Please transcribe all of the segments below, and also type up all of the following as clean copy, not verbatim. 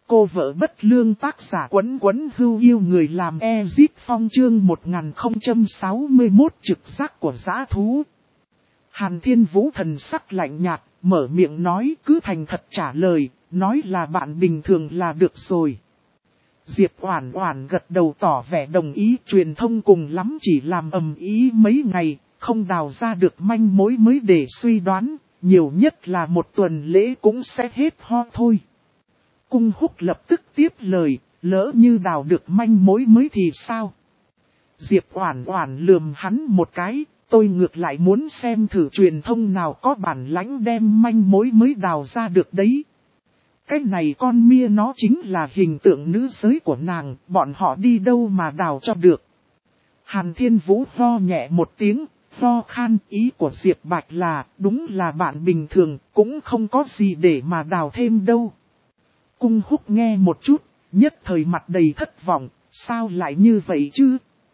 cô vợ bất lương, tác giả Quấn Quấn Hưu Yêu Người làm Ezip Phong, chương 1061 trực giác của dã thú. Hàn Thiên Vũ thần sắc lạnh nhạt, mở miệng nói, cứ thành thật trả lời, nói là bạn bình thường là được rồi. Diệp Oản Oản gật đầu tỏ vẻ đồng ý, truyền thông cùng lắm chỉ làm ầm ĩ mấy ngày, không đào ra được manh mối mới để suy đoán, nhiều nhất là một tuần lễ cũng sẽ hết ho thôi. Cung Húc lập tức tiếp lời, lỡ như đào được manh mối mới thì sao? Diệp Oản Oản lườm hắn một cái, tôi ngược lại muốn xem thử truyền thông nào có bản lãnh đem manh mối mới đào ra được đấy. Cái này con mia nó chính là hình tượng nữ giới của nàng, bọn họ đi đâu mà đào cho được. Hàn Thiên Vũ ho nhẹ một tiếng, ho khan, ý của Diệp Bạch là, đúng là bạn bình thường, cũng không có gì để mà đào thêm đâu. Cung Húc nghe một chút, nhất thời mặt đầy thất vọng, sao lại như vậy chứ?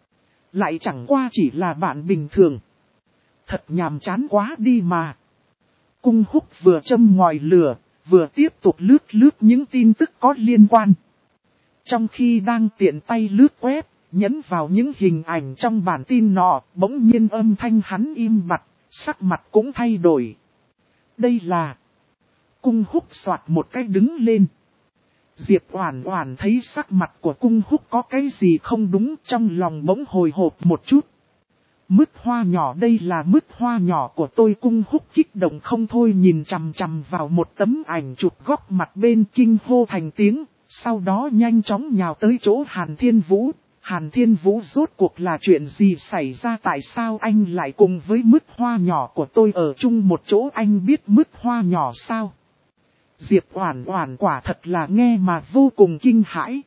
Lại chẳng qua chỉ là bạn bình thường. Thật nhàm chán quá đi mà. Cung Húc vừa châm ngòi lửa, vừa tiếp tục lướt những tin tức có liên quan. Trong khi đang tiện tay lướt web, nhấn vào những hình ảnh trong bản tin nọ, bỗng nhiên âm thanh hắn im bặt, sắc mặt cũng thay đổi. Đây là... Cung Húc soạt một cái đứng lên. Diệp Oản Oản thấy sắc mặt của Cung Húc có cái gì không đúng, trong lòng bỗng hồi hộp một chút. Mứt hoa nhỏ, đây là mứt hoa nhỏ của tôi. Cung Húc kích động không thôi, nhìn chằm chằm vào một tấm ảnh chụp góc mặt bên, kinh hô thành tiếng, sau đó nhanh chóng nhào tới chỗ Hàn Thiên Vũ. Hàn Thiên Vũ, rốt cuộc là chuyện gì xảy ra, tại sao anh lại cùng với mứt hoa nhỏ của tôi ở chung một chỗ, anh biết mứt hoa nhỏ sao? Diệp Oản Oản quả thật là nghe mà vô cùng kinh hãi.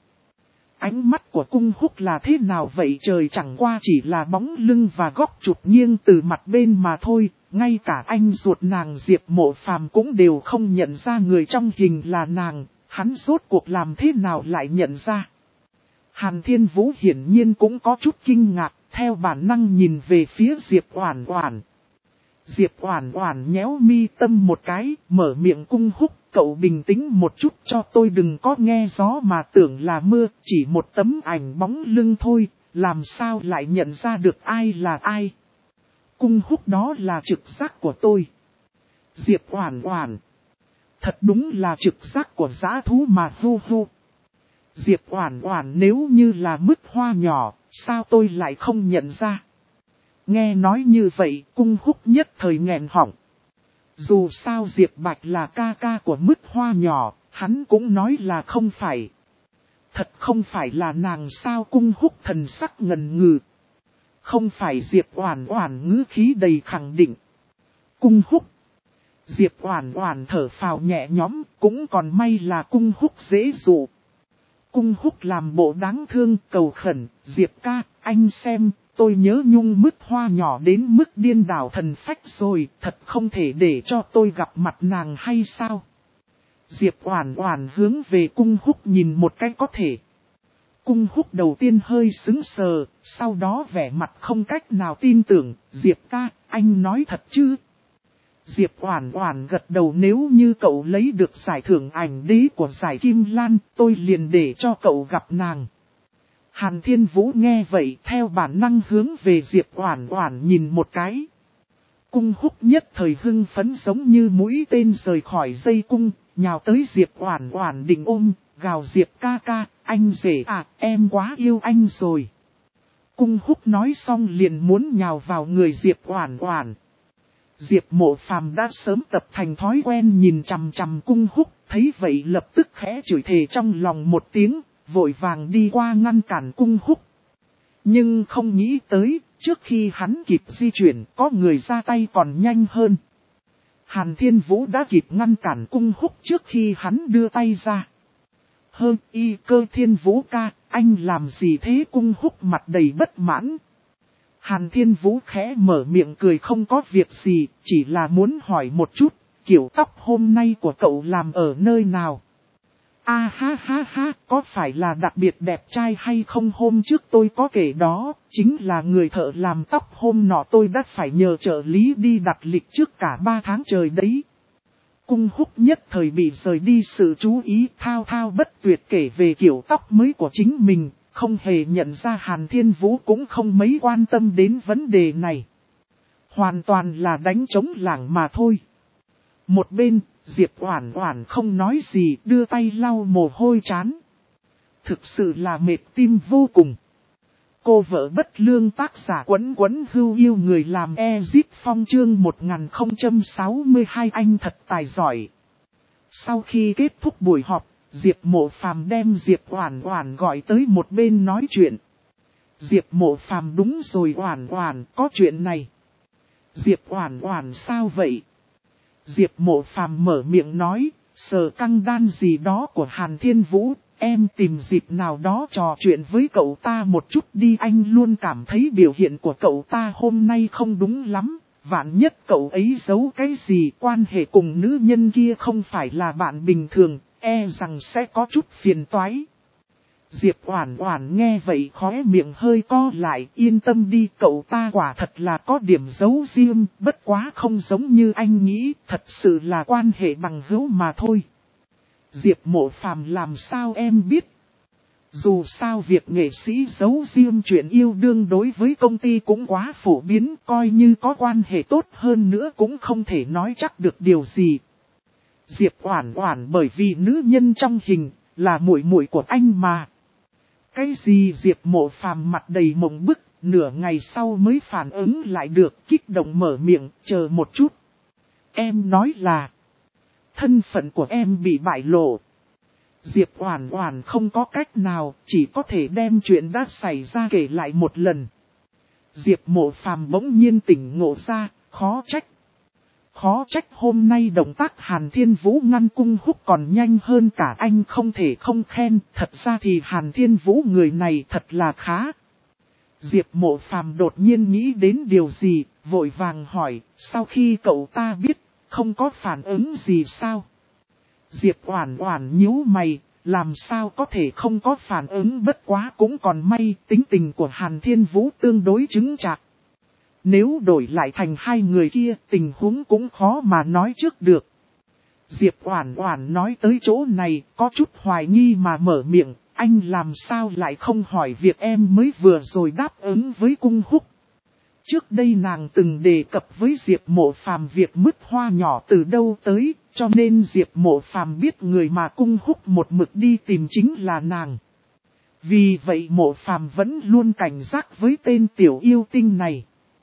Ánh mắt của Cung Húc là thế nào vậy trời, chẳng qua chỉ là bóng lưng và góc chụp nghiêng từ mặt bên mà thôi, ngay cả anh ruột nàng Diệp Mộ Phàm cũng đều không nhận ra người trong hình là nàng, hắn rốt cuộc làm thế nào lại nhận ra. Hàn Thiên Vũ hiển nhiên cũng có chút kinh ngạc, theo bản năng nhìn về phía Diệp Oản Oản. Diệp Oản Oản nhéo mi tâm một cái, mở miệng, Cung Húc, cậu bình tĩnh một chút cho tôi, đừng có nghe gió mà tưởng là mưa, chỉ một tấm ảnh bóng lưng thôi, làm sao lại nhận ra được ai là ai. Cung Húc, đó là trực giác của tôi. Diệp Oản Oản, thật đúng là trực giác của dã thú mà, hu hu. Diệp Oản Oản, nếu như là mứt hoa nhỏ, sao tôi lại không nhận ra? Nghe nói như vậy, Cung Húc nhất thời nghẹn họng. Dù sao Diệp Bạch là ca ca của mứt hoa nhỏ, hắn cũng nói là không phải. Thật không phải là nàng sao? Cung Húc thần sắc ngần ngừ. Không phải. Diệp Oản Oản ngữ khí đầy khẳng định. Cung Húc. Diệp Oản Oản thở phào nhẹ nhõm, cũng còn may là Cung Húc dễ dụ. Cung Húc làm bộ đáng thương cầu khẩn, Diệp ca, anh xem, tôi nhớ nhung mứt hoa nhỏ đến mức điên đảo thần phách rồi, thật không thể để cho tôi gặp mặt nàng hay sao? Diệp Oản Oản hướng về Cung Húc nhìn một cái có thể. Cung Húc đầu tiên hơi sững sờ, sau đó vẻ mặt không cách nào tin tưởng, Diệp ca, anh nói thật chứ? Diệp Oản Oản gật đầu, nếu như cậu lấy được giải thưởng ảnh đế của giải Kim Lan, tôi liền để cho cậu gặp nàng. Hàn Thiên Vũ nghe vậy, theo bản năng hướng về Diệp Oản Oản nhìn một cái. Cung Húc nhất thời hưng phấn giống như mũi tên rời khỏi dây cung, nhào tới Diệp Oản Oản định ôm, gào, Diệp ca ca, anh rể à, em quá yêu anh rồi. Cung Húc nói xong liền muốn nhào vào người Diệp Oản Oản. Diệp Mộ Phàm đã sớm tập thành thói quen nhìn chằm chằm Cung Húc, thấy vậy lập tức khẽ chửi thề trong lòng một tiếng, vội vàng đi qua ngăn cản Cung Húc. Nhưng không nghĩ tới, trước khi hắn kịp di chuyển, có người ra tay còn nhanh hơn. Hàn Thiên Vũ đã kịp ngăn cản Cung Húc trước khi hắn đưa tay ra. Y Cơ, Thiên Vũ ca, anh làm gì thế? Cung Húc mặt đầy bất mãn. Hàn Thiên Vũ khẽ mở miệng cười, không có việc gì, chỉ là muốn hỏi một chút, kiểu tóc hôm nay của cậu làm ở nơi nào? Ha ha, có phải là đặc biệt đẹp trai hay không? Hôm trước tôi có kể đó, chính là người thợ làm tóc hôm nọ tôi đã phải nhờ trợ lý đi đặt lịch trước cả 3 tháng trời đấy. Cung Húc nhất thời bị rời đi sự chú ý, thao thao bất tuyệt kể về kiểu tóc mới của chính mình, không hề nhận ra Hàn Thiên Vũ cũng không mấy quan tâm đến vấn đề này. Hoàn toàn là đánh trống lảng mà thôi. Một bên, Diệp Oản Oản không nói gì, đưa tay lau mồ hôi trán. Thực sự là mệt tim vô cùng. Cô vợ bất lương tác giả Quấn Quấn Hưu yêu người làm Ezip Phong chương 1062 anh thật tài giỏi. Sau khi kết thúc buổi họp, Diệp Mộ Phàm đem Diệp Oản Oản gọi tới một bên nói chuyện. Diệp Mộ Phàm đúng rồi Oản Oản, có chuyện này. Diệp Oản Oản sao vậy? Diệp Mộ Phàm mở miệng nói, Sở Căng Đan gì đó của Hàn Thiên Vũ, em tìm dịp nào đó trò chuyện với cậu ta một chút đi, anh luôn cảm thấy biểu hiện của cậu ta hôm nay không đúng lắm, vạn nhất cậu ấy giấu cái gì, quan hệ cùng nữ nhân kia không phải là bạn bình thường, e rằng sẽ có chút phiền toái. Diệp Oản Oản nghe vậy khóe miệng hơi co lại, yên tâm đi, cậu ta quả thật là có điểm giấu riêng, bất quá không giống như anh nghĩ, thật sự là quan hệ bằng hữu mà thôi. Diệp Mộ Phàm làm sao em biết? Dù sao việc nghệ sĩ giấu riêng chuyện yêu đương đối với công ty cũng quá phổ biến, coi như có quan hệ tốt hơn nữa cũng không thể nói chắc được điều gì. Diệp Oản Oản bởi vì nữ nhân trong hình là muội muội của anh mà. Cái gì? Diệp Mộ Phàm mặt đầy mộng bức, nửa ngày sau mới phản ứng lại được, kích động mở miệng, chờ một chút. Em nói là thân phận của em bị bại lộ. Diệp Oản Oản không có cách nào, chỉ có thể đem chuyện đã xảy ra kể lại một lần. Diệp Mộ Phàm bỗng nhiên tỉnh ngộ ra, khó trách. Khó trách hôm nay động tác Hàn Thiên Vũ ngăn Cung Húc còn nhanh hơn cả anh, không thể không khen, thật ra thì Hàn Thiên Vũ người này thật là khá. Diệp Mộ Phàm đột nhiên nghĩ đến điều gì, vội vàng hỏi, sau khi cậu ta biết, không có phản ứng gì sao? Diệp Oản Oản nhíu mày, làm sao có thể không có phản ứng, bất quá cũng còn may, tính tình của Hàn Thiên Vũ tương đối chững chạc. Nếu đổi lại thành hai người kia, tình huống cũng khó mà nói trước được. Diệp Oản Oản nói tới chỗ này, có chút hoài nghi mà mở miệng, anh làm sao lại không hỏi việc em mới vừa rồi đáp ứng với Cung Húc. Trước đây nàng từng đề cập với Diệp Mộ Phàm việc mứt hoa nhỏ từ đâu tới, cho nên Diệp Mộ Phàm biết người mà Cung Húc một mực đi tìm chính là nàng. Vì vậy Mộ Phàm vẫn luôn cảnh giác với tên tiểu yêu tinh này.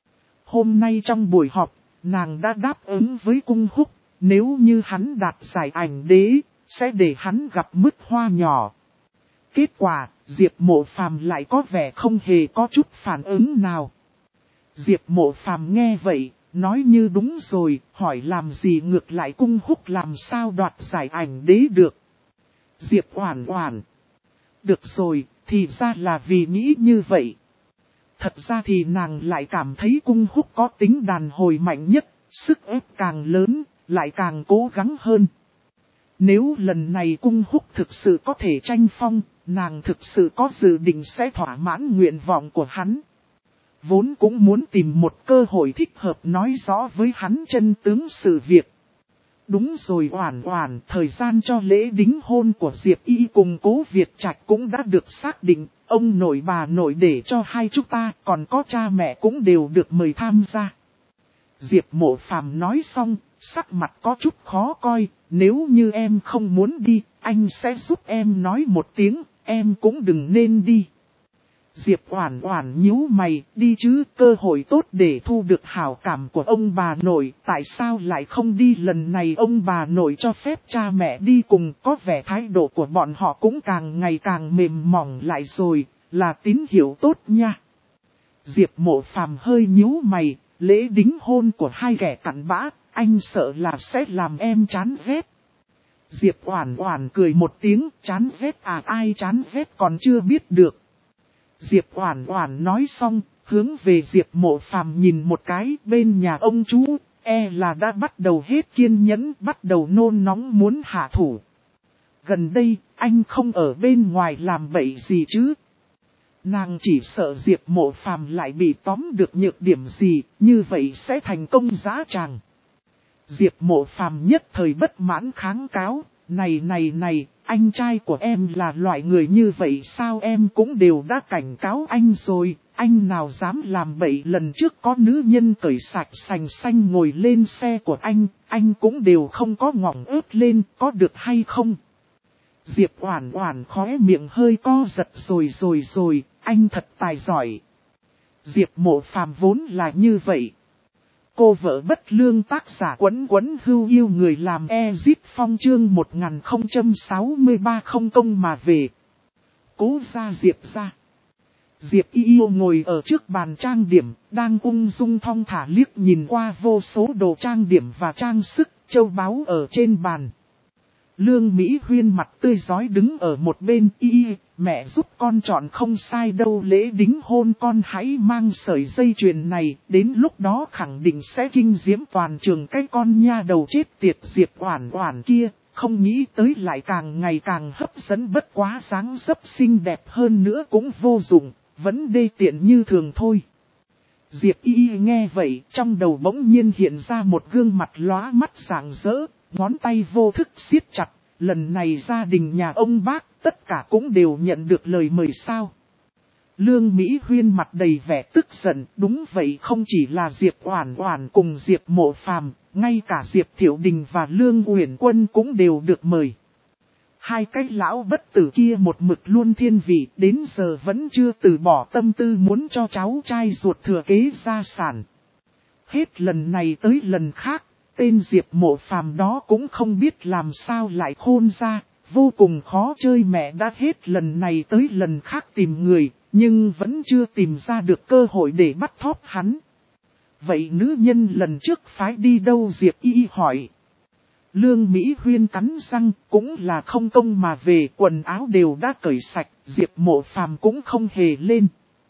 Hôm nay trong buổi họp, nàng đã đáp ứng với Cung Húc, nếu như hắn đạt giải ảnh đế, sẽ để hắn gặp mứt hoa nhỏ. Kết quả, Diệp Mộ Phàm lại có vẻ không hề có chút phản ứng nào. Diệp Mộ Phàm nghe vậy, nói như đúng rồi, hỏi làm gì ngược lại Cung Húc làm sao đoạt giải ảnh đế được. Diệp Oản Oản. Được rồi, thì ra là vì nghĩ như vậy. Thật ra thì nàng lại cảm thấy Cung Húc có tính đàn hồi mạnh nhất, sức ép càng lớn, lại càng cố gắng hơn. Nếu lần này Cung Húc thực sự có thể tranh phong, nàng thực sự có dự định sẽ thỏa mãn nguyện vọng của hắn. Vốn cũng muốn tìm một cơ hội thích hợp nói rõ với hắn chân tướng sự việc. Đúng rồi Oản Oản, thời gian cho lễ đính hôn của Diệp Y cùng Cố Việt Trạch cũng đã được xác định, ông nội bà nội để cho hai chúng ta, còn có cha mẹ cũng đều được mời tham gia. Diệp Mộ Phàm nói xong, sắc mặt có chút khó coi, nếu như em không muốn đi, anh sẽ giúp em nói một tiếng, em cũng đừng nên đi. Diệp Oản Oản nhíu mày, đi chứ, cơ hội tốt để thu được hảo cảm của ông bà nội, tại sao lại không đi, lần này ông bà nội cho phép cha mẹ đi cùng, có vẻ thái độ của bọn họ cũng càng ngày càng mềm mỏng lại rồi, là tín hiệu tốt nha. Diệp Mộ Phàm hơi nhíu mày, lễ đính hôn của hai kẻ cặn bã, anh sợ là sẽ làm em chán ghét. Diệp Oản Oản cười một tiếng, chán ghét à, ai chán ghét còn chưa biết được. Diệp Oản Oản nói xong, hướng về Diệp Mộ Phàm nhìn một cái, bên nhà ông chú, là đã bắt đầu hết kiên nhẫn, bắt đầu nôn nóng muốn hạ thủ. Gần đây, anh không ở bên ngoài làm bậy gì chứ? Nàng chỉ sợ Diệp Mộ Phàm lại bị tóm được nhược điểm gì, như vậy sẽ thành công dã tràng. Diệp Mộ Phàm nhất thời bất mãn kháng cáo, này, anh trai của em là loại người như vậy sao, em cũng đều đã cảnh cáo anh rồi, anh nào dám làm bậy, lần trước có nữ nhân cởi sạch sành xanh ngồi lên xe của anh cũng đều không có ngỏng ớt lên, có được hay không? Diệp Oản Oản khóe miệng hơi co giật rồi, anh thật tài giỏi. Diệp Mộ Phàm vốn là như vậy. Cô vợ bất lương tác giả Quấn Quấn Hưu yêu người làm Ezit Phong chương 1063 không công mà về. Cố gia Diệp ra. Diệp yêu ngồi ở trước bàn trang điểm, đang ung dung thong thả liếc nhìn qua vô số đồ trang điểm và trang sức, châu báu ở trên bàn. Lương Mỹ Huyên mặt tươi rói đứng ở một bên, mẹ giúp con chọn không sai đâu, lễ đính hôn con hãy mang sợi dây chuyền này, đến lúc đó khẳng định sẽ kinh diễm toàn trường, cái con nha đầu chết tiệt Diệp Oản Oản kia, không nghĩ tới lại càng ngày càng hấp dẫn, bất quá dáng dấp xinh đẹp hơn nữa cũng vô dụng, vẫn đê tiện như thường thôi. Diệp nghe vậy, trong đầu bỗng nhiên hiện ra một gương mặt lóa mắt rạng rỡ, ngón tay vô thức siết chặt, lần này gia đình nhà ông bác, tất cả cũng đều nhận được lời mời sao. Lương Mỹ Huyên mặt đầy vẻ tức giận, đúng vậy, không chỉ là Diệp Oản Oản cùng Diệp Mộ Phàm, ngay cả Diệp Thiệu Đình và Lương Uyển Quân cũng đều được mời. Hai cái lão bất tử kia một mực luôn thiên vị, đến giờ vẫn chưa từ bỏ tâm tư muốn cho cháu trai ruột thừa kế gia sản. Hết lần này tới lần khác, tên Diệp Mộ Phàm đó cũng không biết làm sao lại khôn ra, vô cùng khó chơi, mẹ đã hết lần này tới lần khác tìm người, nhưng vẫn chưa tìm ra được cơ hội để bắt thóp hắn. Vậy nữ nhân lần trước phái đi đâu, Diệp hỏi. Lương Mỹ Huyên cắn răng, cũng là không công mà về, quần áo đều đã cởi sạch, Diệp Mộ Phàm cũng không hề lên.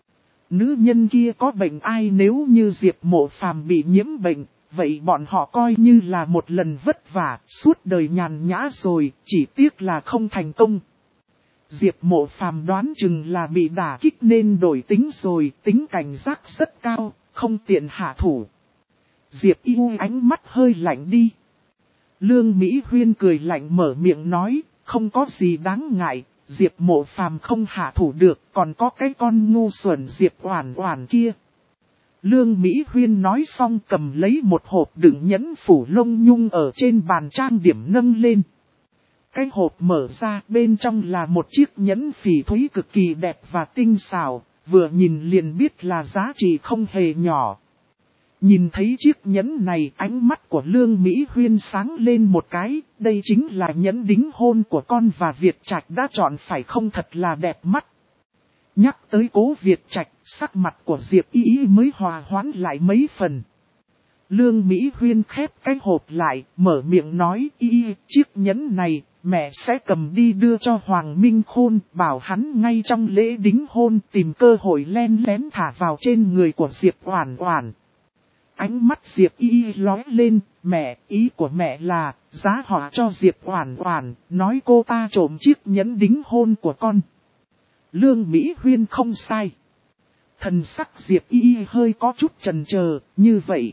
Nữ nhân kia có bệnh ai, nếu như Diệp Mộ Phàm bị nhiễm bệnh, vậy bọn họ coi như là một lần vất vả, suốt đời nhàn nhã rồi, chỉ tiếc là không thành công. Diệp Mộ Phàm đoán chừng là bị đả kích nên đổi tính rồi, tính cảnh giác rất cao, không tiện hạ thủ. Diệp yêu ánh mắt hơi lạnh đi. Lương Mỹ Huyên cười lạnh mở miệng nói, không có gì đáng ngại, Diệp Mộ Phàm không hạ thủ được, còn có cái con ngu xuẩn Diệp Oản Oản kia. Lương Mỹ Huyên nói xong cầm lấy một hộp đựng nhẫn phủ lông nhung ở trên bàn trang điểm nâng lên. Cái hộp mở ra, bên trong là một chiếc nhẫn phỉ thúy cực kỳ đẹp và tinh xảo, vừa nhìn liền biết là giá trị không hề nhỏ. Nhìn thấy chiếc nhẫn này, ánh mắt của Lương Mỹ Huyên sáng lên một cái, đây chính là nhẫn đính hôn của con và Việt Trạch đã chọn phải không, thật là đẹp mắt. Nhắc tới Cố Việt Trạch, sắc mặt của Diệp mới hòa hoãn lại mấy phần. Lương Mỹ Huyên khép cái hộp lại, mở miệng nói, chiếc nhẫn này, mẹ sẽ cầm đi đưa cho Hoàng Minh Khôn, bảo hắn ngay trong lễ đính hôn tìm cơ hội len lén thả vào trên người của Diệp Oản Oản. Ánh mắt Diệp lóe lên, mẹ, ý của mẹ là, giá họ cho Diệp Oản Oản, nói cô ta trộm chiếc nhẫn đính hôn của con. Lương Mỹ Huyên không sai. Thần sắc Diệp hơi có chút chần chờ, như vậy.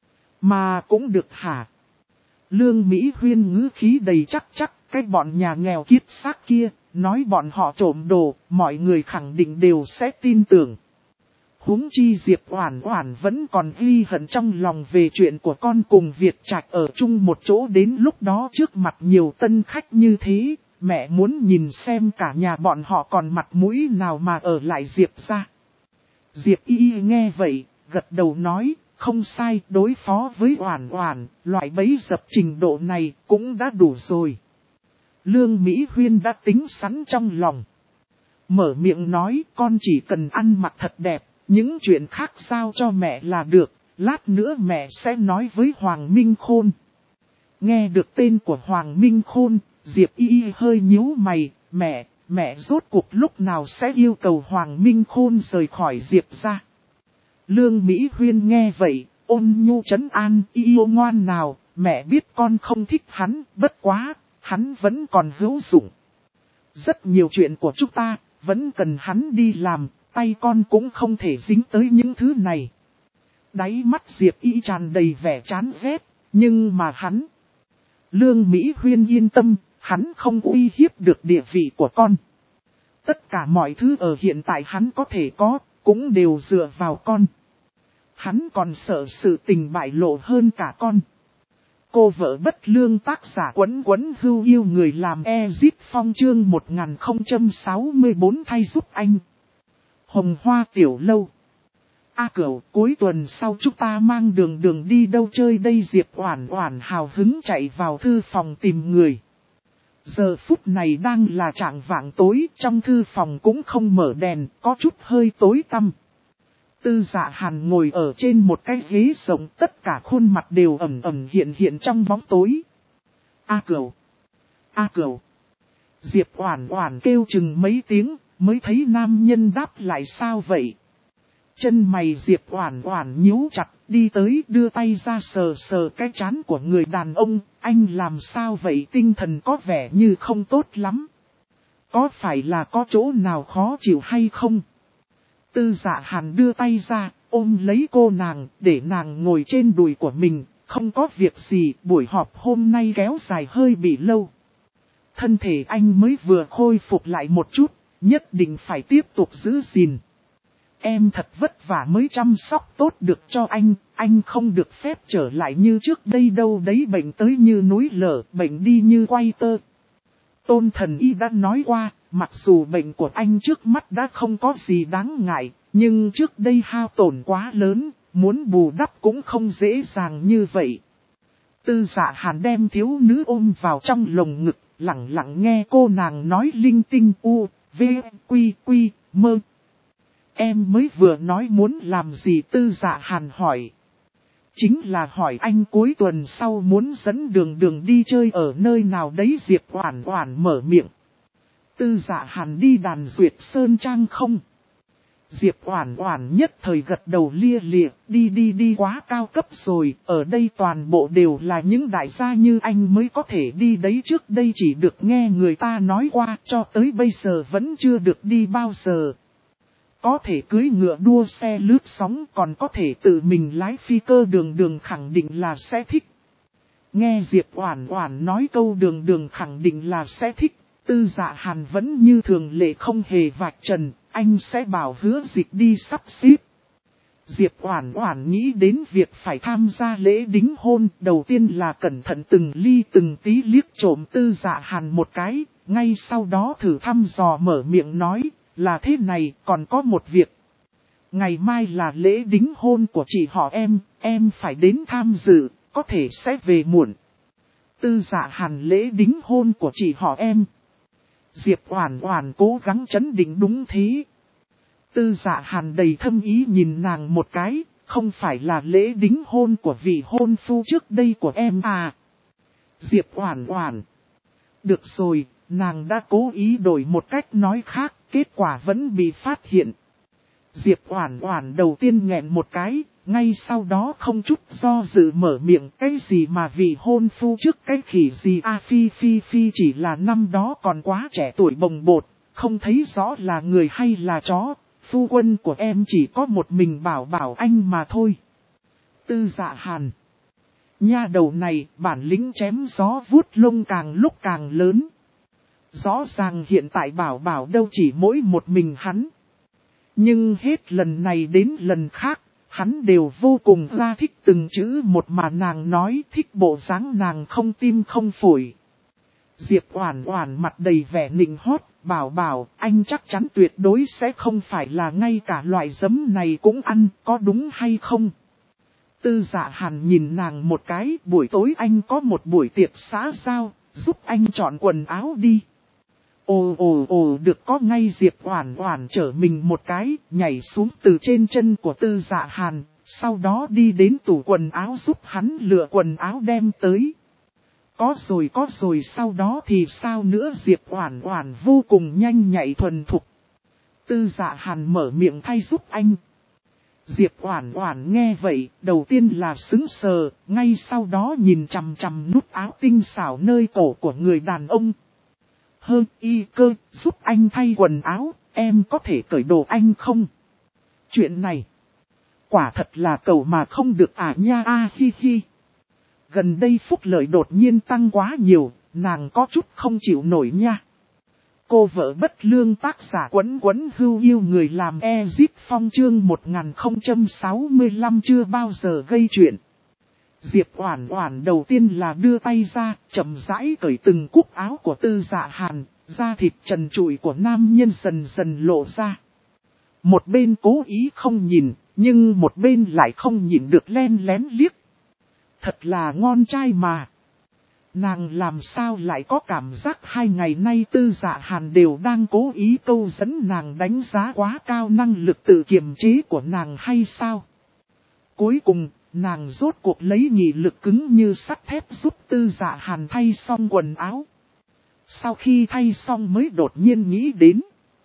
Mà cũng được hả? Lương Mỹ Huyên ngữ khí đầy chắc, cái bọn nhà nghèo kiết xác kia, nói bọn họ trộm đồ, mọi người khẳng định đều sẽ tin tưởng. Huống chi Diệp Oản Oản vẫn còn ghi hận trong lòng về chuyện của con cùng Việt Trạch ở chung một chỗ, đến lúc đó trước mặt nhiều tân khách như thế, mẹ muốn nhìn xem cả nhà bọn họ còn mặt mũi nào mà ở lại Diệp gia. Diệp nghe vậy, gật đầu nói, không sai, đối phó với Oản Oản, loại bẫy dập trình độ này cũng đã đủ rồi. Lương Mỹ Huyên đã tính sẵn trong lòng. Mở miệng nói, con chỉ cần ăn mặc thật đẹp, những chuyện khác giao cho mẹ là được, lát nữa mẹ sẽ nói với Hoàng Minh Khôn. Nghe được tên của Hoàng Minh Khôn, Diệp hơi nhíu mày, mẹ rốt cuộc lúc nào sẽ yêu cầu Hoàng Minh Khôn rời khỏi Diệp gia. Lương Mỹ Huyên nghe vậy, ôn nhu trấn an, yêu ngoan nào, mẹ biết con không thích hắn, bất quá, hắn vẫn còn hữu dụng. Rất nhiều chuyện của chúng ta, vẫn cần hắn đi làm, tay con cũng không thể dính tới những thứ này. Đáy mắt Diệp tràn đầy vẻ chán ghét, Nhưng mà hắn, Lương Mỹ Huyên yên tâm, hắn không uy hiếp được địa vị của con. Tất cả mọi thứ ở hiện tại hắn có thể có, cũng đều dựa vào con. Hắn còn sợ sự tình bại lộ hơn cả con. Cô vợ bất lương tác giả Quấn Quấn Hưu yêu người làm Ezip Phong chương 1064 thay giúp anh. Hồng Hoa Tiểu Lâu. Cửu, cuối tuần sau chúng ta mang đường đi đâu chơi đây? Diệp Oản Oản hào hứng chạy vào thư phòng tìm người. Giờ phút này đang là chạng vạng tối, trong thư phòng cũng không mở đèn, có chút hơi tối tăm. Tư Dạ Hàn ngồi ở trên một cái ghế rộng, tất cả khuôn mặt đều ẩn ẩn hiện trong bóng tối. Cửu. Diệp Oản Oản kêu chừng mấy tiếng, mới thấy nam nhân đáp lại sao vậy. Chân mày Diệp Oản Oản nhíu chặt, đi tới đưa tay ra sờ sờ cái trán của người đàn ông, anh làm sao vậy? Tinh thần có vẻ như không tốt lắm. Có phải là có chỗ nào khó chịu hay không? Tư Dạ Hàn đưa tay ra, ôm lấy cô nàng, để nàng ngồi trên đùi của mình, không có việc gì, buổi họp hôm nay kéo dài hơi bị lâu. Thân thể anh mới vừa khôi phục lại một chút, nhất định phải tiếp tục giữ gìn. Em thật vất vả mới chăm sóc tốt được cho anh không được phép trở lại như trước đây đâu đấy, bệnh tới như núi lở, bệnh đi như quay tơ. Tôn Thần Y đã nói qua, mặc dù bệnh của anh trước mắt đã không có gì đáng ngại, nhưng trước đây hao tổn quá lớn, muốn bù đắp cũng không dễ dàng như vậy. Tư Dạ Hàn đem thiếu nữ ôm vào trong lồng ngực, lặng lặng nghe cô nàng nói linh tinh v, quy, mơ. Em mới vừa nói muốn làm gì? Tư Dạ Hàn hỏi. Chính là hỏi anh cuối tuần sau muốn dẫn đường đi chơi ở nơi nào đấy. Diệp Oản Oản mở miệng. Tư Dạ Hàn đi Đàn Duyệt Sơn Trang không? Diệp Oản Oản nhất thời gật đầu lia lịa, đi quá cao cấp rồi, ở đây toàn bộ đều là những đại gia như anh mới có thể đi đấy, trước đây chỉ được nghe người ta nói qua, cho tới bây giờ vẫn chưa được đi bao giờ. Có thể cưỡi ngựa đua xe lướt sóng, còn có thể tự mình lái phi cơ đường khẳng định là sẽ thích. Nghe Diệp Oản Oản nói câu đường khẳng định là sẽ thích, Tư Dạ Hàn vẫn như thường lệ không hề vạch trần, anh sẽ bảo Hứa Dịch đi sắp xếp. Diệp Oản Oản nghĩ đến việc phải tham gia lễ đính hôn, đầu tiên là cẩn thận từng ly từng tí liếc trộm Tư Dạ Hàn một cái, ngay sau đó thử thăm dò mở miệng nói, là thế này, còn có một việc. Ngày mai là lễ đính hôn của chị họ em phải đến tham dự, có thể sẽ về muộn. Tư Dạ Hàn, lễ đính hôn của chị họ em. Diệp Oản Oản cố gắng trấn định, đúng thế. Tư Dạ Hàn đầy thâm ý nhìn nàng một cái, không phải là lễ đính hôn của vị hôn phu trước đây của em à? Diệp Oản Oản. Được rồi, nàng đã cố ý đổi một cách nói khác, kết quả vẫn bị phát hiện. Diệp Oản Oản đầu tiên nghẹn một cái, ngay sau đó không chút do dự mở miệng, cái gì mà vị hôn phu trước cái khỉ gì Phi chỉ là năm đó còn quá trẻ tuổi bồng bột, không thấy rõ là người hay là chó, phu quân của em chỉ có một mình bảo anh mà thôi. Tư Dạ Hàn. Nha đầu này, bản lĩnh chém gió vuốt lông càng lúc càng lớn. Rõ ràng hiện tại bảo đâu chỉ mỗi một mình hắn. Nhưng hết lần này đến lần khác, hắn đều vô cùng ra thích từng chữ một mà nàng nói, thích bộ dáng nàng không tim không phổi. Diệp Oản Oản mặt đầy vẻ nịnh hót, bảo anh chắc chắn tuyệt đối sẽ không phải là ngay cả loại giấm này cũng ăn, có đúng hay không? Tư Dạ Hàn nhìn nàng một cái, buổi tối anh có một buổi tiệc xã giao, giúp anh chọn quần áo đi. Ồ, được có ngay. Diệp Oản Oản trở mình một cái, nhảy xuống từ trên chân của Tư Dạ Hàn, sau đó đi đến tủ quần áo giúp hắn lựa quần áo đem tới. Có rồi, sau đó thì sao nữa? Diệp Oản Oản vô cùng nhanh nhạy thuần thục. Tư Dạ Hàn mở miệng thay giúp anh. Diệp Oản Oản nghe vậy, đầu tiên là sững sờ, ngay sau đó nhìn chằm chằm nút áo tinh xảo nơi cổ của người đàn ông. Y cơ, giúp anh thay quần áo, em có thể cởi đồ anh không? Chuyện này, quả thật là cầu mà không được à nha hi. Gần đây phúc lợi đột nhiên tăng quá nhiều, nàng có chút không chịu nổi nha. Cô vợ bất lương tác giả Quấn Quấn Hưu Yêu người làm Ezip Phong chương 1065 chưa bao giờ gây chuyện. Diệp Oản Oản đầu tiên là đưa tay ra, chậm rãi cởi từng cúc áo của Tư Dạ Hàn, da thịt trần trụi của nam nhân dần dần lộ ra. Một bên cố ý không nhìn, nhưng một bên lại không nhịn được len lén liếc. Thật là ngon trai mà. Nàng làm sao lại có cảm giác 2 ngày nay Tư Dạ Hàn đều đang cố ý câu dẫn nàng, đánh giá quá cao năng lực tự kiềm chế của nàng hay sao? Cuối cùng, nàng rốt cuộc lấy nghị lực cứng như sắt thép giúp Tư Dạ Hàn thay xong quần áo. Sau khi thay xong mới đột nhiên nghĩ đến.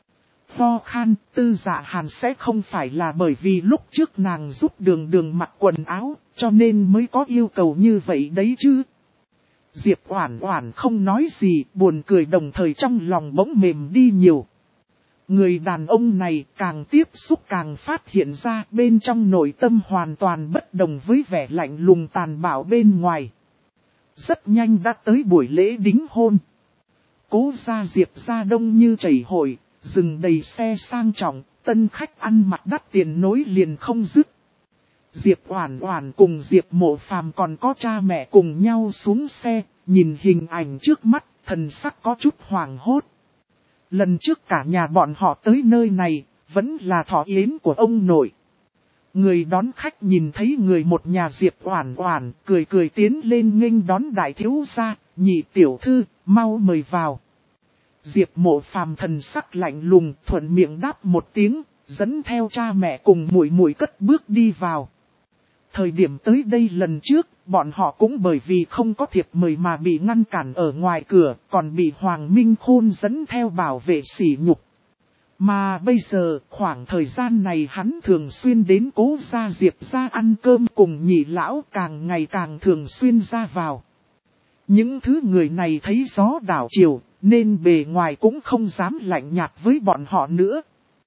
Ho khan, Tư Dạ Hàn sẽ không phải là bởi vì lúc trước nàng giúp Đường Đường mặc quần áo, cho nên mới có yêu cầu như vậy đấy chứ. Diệp Oản Oản không nói gì, buồn cười đồng thời trong lòng bỗng mềm đi nhiều. Người đàn ông này càng tiếp xúc càng phát hiện ra bên trong nội tâm hoàn toàn bất đồng với vẻ lạnh lùng tàn bạo bên ngoài. Rất nhanh đã tới buổi lễ đính hôn. Cố gia Diệp gia đông như chảy hội, dừng đầy xe sang trọng, tân khách ăn mặc đắt tiền nối liền không dứt. Diệp Oản Oản cùng Diệp Mộ Phàm còn có cha mẹ cùng nhau xuống xe, nhìn hình ảnh trước mắt, thần sắc có chút hoảng hốt. Lần trước cả nhà bọn họ tới nơi này, vẫn là thọ yến của ông nội. Người đón khách nhìn thấy người một nhà Diệp Oản Oản, cười cười tiến lên nghênh đón đại thiếu gia, nhị tiểu thư, mau mời vào. Diệp Mộ Phàm thần sắc lạnh lùng, thuận miệng đáp một tiếng, dẫn theo cha mẹ cùng muội muội cất bước đi vào. Thời điểm tới đây lần trước, bọn họ cũng bởi vì không có thiệp mời mà bị ngăn cản ở ngoài cửa, còn bị Hoàng Minh Khôn dẫn theo bảo vệ sỉ nhục. Mà bây giờ, khoảng thời gian này hắn thường xuyên đến Cố gia Diệp gia ăn cơm cùng nhị lão, càng ngày càng thường xuyên ra vào. Những thứ người này thấy gió đảo chiều, nên bề ngoài cũng không dám lạnh nhạt với bọn họ nữa.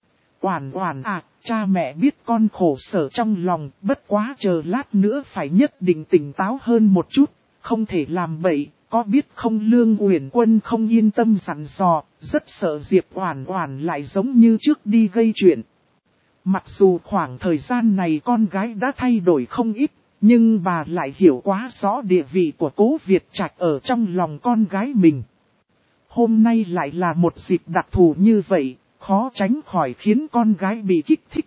Oản Oản à, cha mẹ biết con khổ sở trong lòng, bất quá chờ lát nữa phải nhất định tỉnh táo hơn một chút, không thể làm bậy, có biết không? Lương Uyển Quân không yên tâm dặn dò, rất sợ Diệp Oản Oản lại giống như trước đi gây chuyện. Mặc dù khoảng thời gian này con gái đã thay đổi không ít, nhưng bà lại hiểu quá rõ địa vị của Cố Việt Trạch ở trong lòng con gái mình. Hôm nay lại là một dịp đặc thù như vậy, khó tránh khỏi khiến con gái bị kích thích.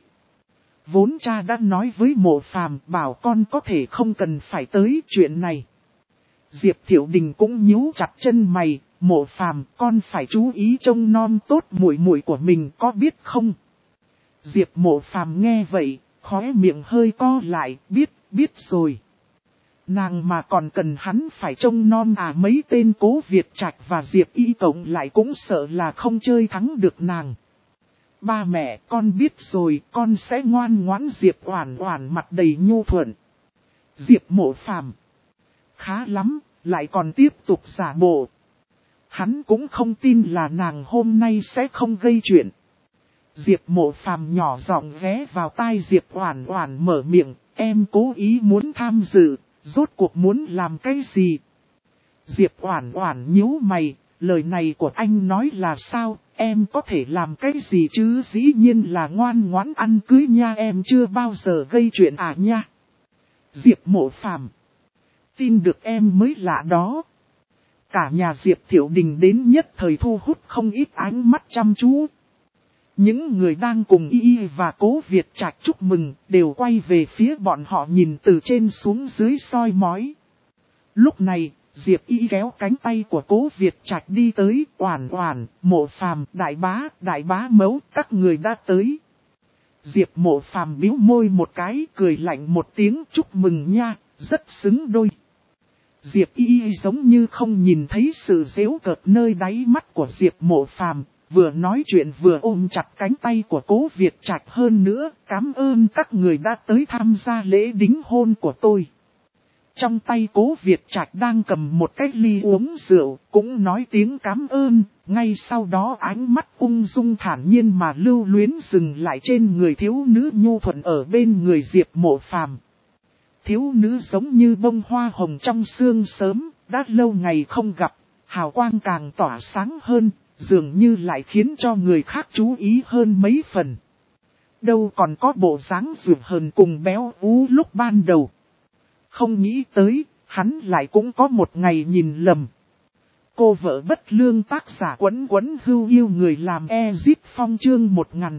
Vốn cha đã nói với Mộ Phàm bảo con có thể không cần phải tới chuyện này. Diệp Thiệu Đình cũng nhíu chặt chân mày, Mộ Phàm con phải chú ý trông nom tốt muội muội của mình có biết không? Diệp Mộ Phàm nghe vậy, khóe miệng hơi co lại, biết rồi. Nàng mà còn cần hắn phải trông nom à? Mấy tên Cố Việt Trạch và Diệp Y cộng lại cũng sợ là không chơi thắng được nàng. Ba mẹ, con biết rồi, con sẽ ngoan ngoãn. Diệp Oản Oản mặt đầy nhu thuận. Diệp Mộ Phàm khá lắm, lại còn tiếp tục giả bộ. Hắn cũng không tin là nàng hôm nay sẽ không gây chuyện. Diệp Mộ Phàm nhỏ giọng ghé vào tai Diệp Oản Oản mở miệng, em cố ý muốn tham dự, rốt cuộc muốn làm cái gì? Diệp Oản Oản nhíu mày, lời này của anh nói là sao, em có thể làm cái gì chứ? Dĩ nhiên là ngoan ngoãn ăn cưới nha, em chưa bao giờ gây chuyện à nha. Diệp Mộ Phàm tin được em mới lạ đó. Cả nhà Diệp Thiệu Đình đến nhất thời thu hút không ít ánh mắt chăm chú. Những người đang cùng Y và Cố Việt Trạch chúc mừng đều quay về phía bọn họ nhìn từ trên xuống dưới soi mói. Lúc này, Diệp Y kéo cánh tay của Cố Việt Trạch đi tới. Oản Oản, Mộ Phàm, đại bá mẫu, các người đã tới. Diệp Mộ Phàm bĩu môi một cái, cười lạnh một tiếng, chúc mừng nha, rất xứng đôi. Diệp Y giống như không nhìn thấy sự giễu cợt nơi đáy mắt của Diệp Mộ Phàm, vừa nói chuyện vừa ôm chặt cánh tay của Cố Việt Trạch. Hơn nữa, cảm ơn các người đã tới tham gia lễ đính hôn của tôi. Trong tay Cố Việt Trạch đang cầm một cái ly uống rượu, cũng nói tiếng cảm ơn, ngay sau đó ánh mắt ung dung thản nhiên mà lưu luyến dừng lại trên người thiếu nữ nhu thuận ở bên người Diệp Mộ Phàm. thiếu nữ giống như bông hoa hồng trong sương sớm, đã lâu ngày không gặp, hào quang càng tỏa sáng hơn, dường như lại khiến cho người khác chú ý hơn mấy phần. Đâu còn có bộ dáng dịu hờn cùng béo ú lúc ban đầu. Không nghĩ tới, hắn lại cũng có một ngày nhìn lầm. Cô vợ bất lương tác giả Quấn Quấn Hưu yêu người làm Ezip Phong chương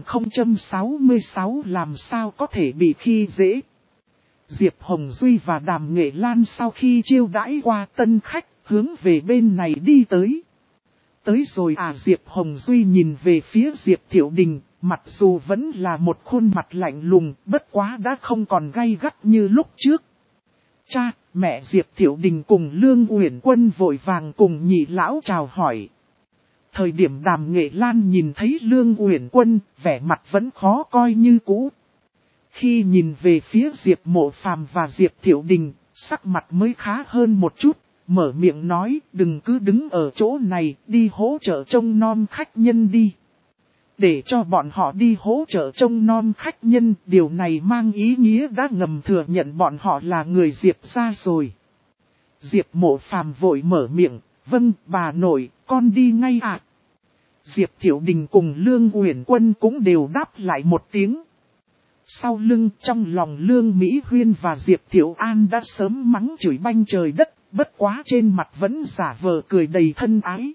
1066 làm sao có thể bị khi dễ. Diệp Hồng Duy và Đàm Nghệ Lan sau khi chiêu đãi qua tân khách, hướng về bên này đi tới. Tới rồi à, Diệp Hồng Duy nhìn về phía Diệp Thiệu Đình, mặc dù vẫn là một khuôn mặt lạnh lùng, bất quá đã không còn gay gắt như lúc trước. Cha, mẹ Diệp Thiệu Đình cùng Lương Uyển Quân vội vàng cùng nhị lão chào hỏi. Thời điểm Đàm Nghệ Lan nhìn thấy Lương Uyển Quân, vẻ mặt vẫn khó coi như cũ. Khi nhìn về phía Diệp Mộ Phàm và Diệp Thiệu Đình, sắc mặt mới khá hơn một chút, mở miệng nói đừng cứ đứng ở chỗ này, đi hỗ trợ trông nom khách nhân đi. Để cho bọn họ đi hỗ trợ trông nom khách nhân, điều này mang ý nghĩa đã ngầm thừa nhận bọn họ là người Diệp gia rồi. Diệp Mộ Phàm vội mở miệng, vâng bà nội, con đi ngay ạ. Diệp Thiệu Đình cùng Lương Uyển Quân cũng đều đáp lại một tiếng. Sau lưng trong lòng Lương Mỹ Huyên và Diệp Thiệu An đã sớm mắng chửi banh trời đất, bất quá trên mặt vẫn giả vờ cười đầy thân ái.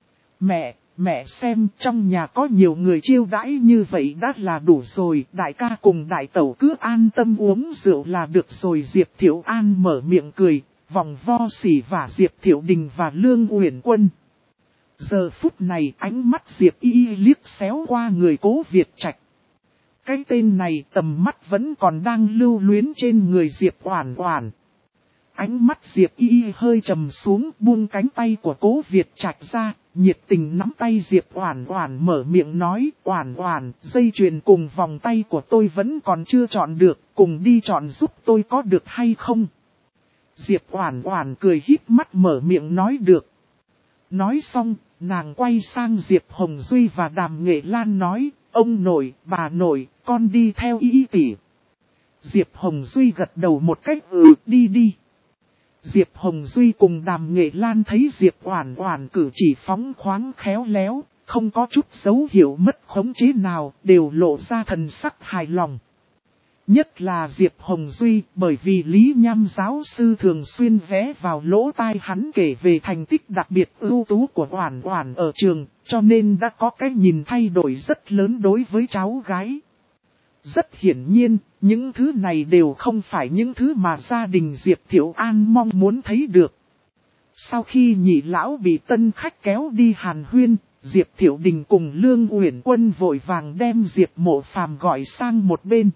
Mẹ xem trong nhà có nhiều người chiêu đãi như vậy đã là đủ rồi, đại ca cùng đại tẩu cứ an tâm uống rượu là được rồi. Diệp Thiệu An mở miệng cười, vòng vo xỉ vả Diệp Thiệu Đình và Lương Uyển Quân. Giờ phút này ánh mắt Diệp Y liếc xéo qua người Cố Việt Trạch. Cái tên này tầm mắt vẫn còn đang lưu luyến trên người Diệp Oản Oản. Ánh mắt Diệp Y hơi trầm xuống, buông cánh tay của Cố Việt Trạch ra, nhiệt tình nắm tay Diệp Oản Oản mở miệng nói, Oản Oản, dây chuyền cùng vòng tay của tôi vẫn còn chưa chọn được, cùng đi chọn giúp tôi có được hay không? Diệp Oản Oản cười híp mắt mở miệng nói được. Nói xong, nàng quay sang Diệp Hồng Duy và Đàm Nghệ Lan nói, ông nội, bà nội, con đi theo Y tỷ. Diệp Hồng Duy gật đầu một cách đi đi. Diệp Hồng Duy cùng Đàm Nghệ Lan thấy Diệp Oản Oản cử chỉ phóng khoáng khéo léo, không có chút dấu hiệu mất khống chế nào, đều lộ ra thần sắc hài lòng. Nhất là Diệp Hồng Duy, bởi vì Lý Nham giáo sư thường xuyên ghé vào lỗ tai hắn kể về thành tích đặc biệt ưu tú của Oản Oản ở trường, cho nên đã có cái nhìn thay đổi rất lớn đối với cháu gái. Rất hiển nhiên, những thứ này đều không phải những thứ mà gia đình Diệp Thiệu An mong muốn thấy được. Sau khi nhị lão bị tân khách kéo đi hàn huyên, Diệp Thiệu Đình cùng Lương Uyển Quân vội vàng đem Diệp Mộ Phàm gọi sang một bên.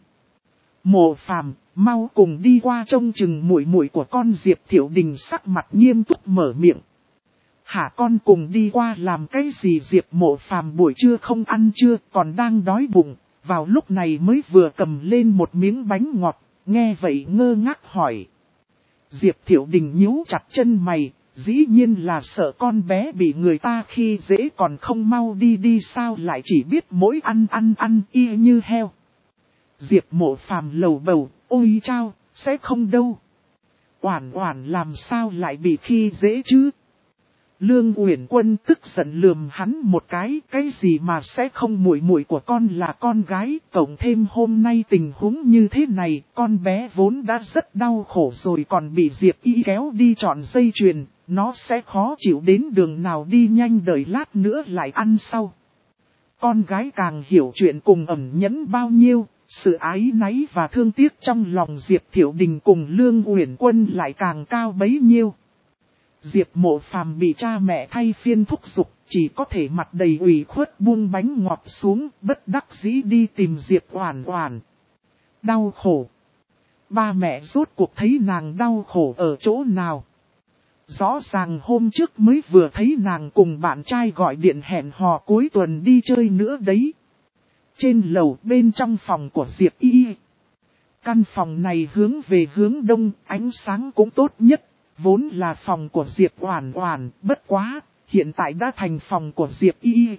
Mộ Phàm, mau cùng đi qua trông chừng muội muội của con. Diệp Thiệu Đình sắc mặt nghiêm túc mở miệng. Hả, con cùng đi qua làm cái gì? Diệp Mộ Phàm buổi trưa không ăn trưa, còn đang đói bụng, vào lúc này mới vừa cầm lên một miếng bánh ngọt, nghe vậy ngơ ngác hỏi. Diệp Thiệu Đình nhíu chặt chân mày, dĩ nhiên là sợ con bé bị người ta khi dễ, còn không mau đi đi sao lại chỉ biết mỗi ăn y như heo. Diệp Mộ Phàm lầu bầu, ôi chao, sẽ không đâu. Oản Oản làm sao lại bị khi dễ chứ? Lương Uyển Quân tức giận lườm hắn một cái gì mà sẽ không, muội muội của con là con gái, cộng thêm hôm nay tình huống như thế này, con bé vốn đã rất đau khổ rồi còn bị Diệp Y kéo đi chọn dây chuyền, nó sẽ khó chịu đến đường nào đi, nhanh đợi lát nữa lại ăn sau. Con gái càng hiểu chuyện cùng ẩn nhẫn bao nhiêu, sự ái náy và thương tiếc trong lòng Diệp Thiệu Đình cùng Lương Uyển Quân lại càng cao bấy nhiêu. Diệp Mộ Phàm bị cha mẹ thay phiên thúc giục, chỉ có thể mặt đầy ủy khuất buông bánh ngọt xuống, bất đắc dĩ đi tìm Diệp Oản Oản. Đau khổ. Ba mẹ rốt cuộc thấy nàng đau khổ ở chỗ nào? Rõ ràng hôm trước mới vừa thấy nàng cùng bạn trai gọi điện hẹn hò cuối tuần đi chơi nữa đấy. Trên lầu bên trong phòng của Diệp Y. Căn phòng này hướng về hướng đông, ánh sáng cũng tốt nhất. Vốn là phòng của Diệp Oản Oản, bất quá, hiện tại đã thành phòng của Diệp Y.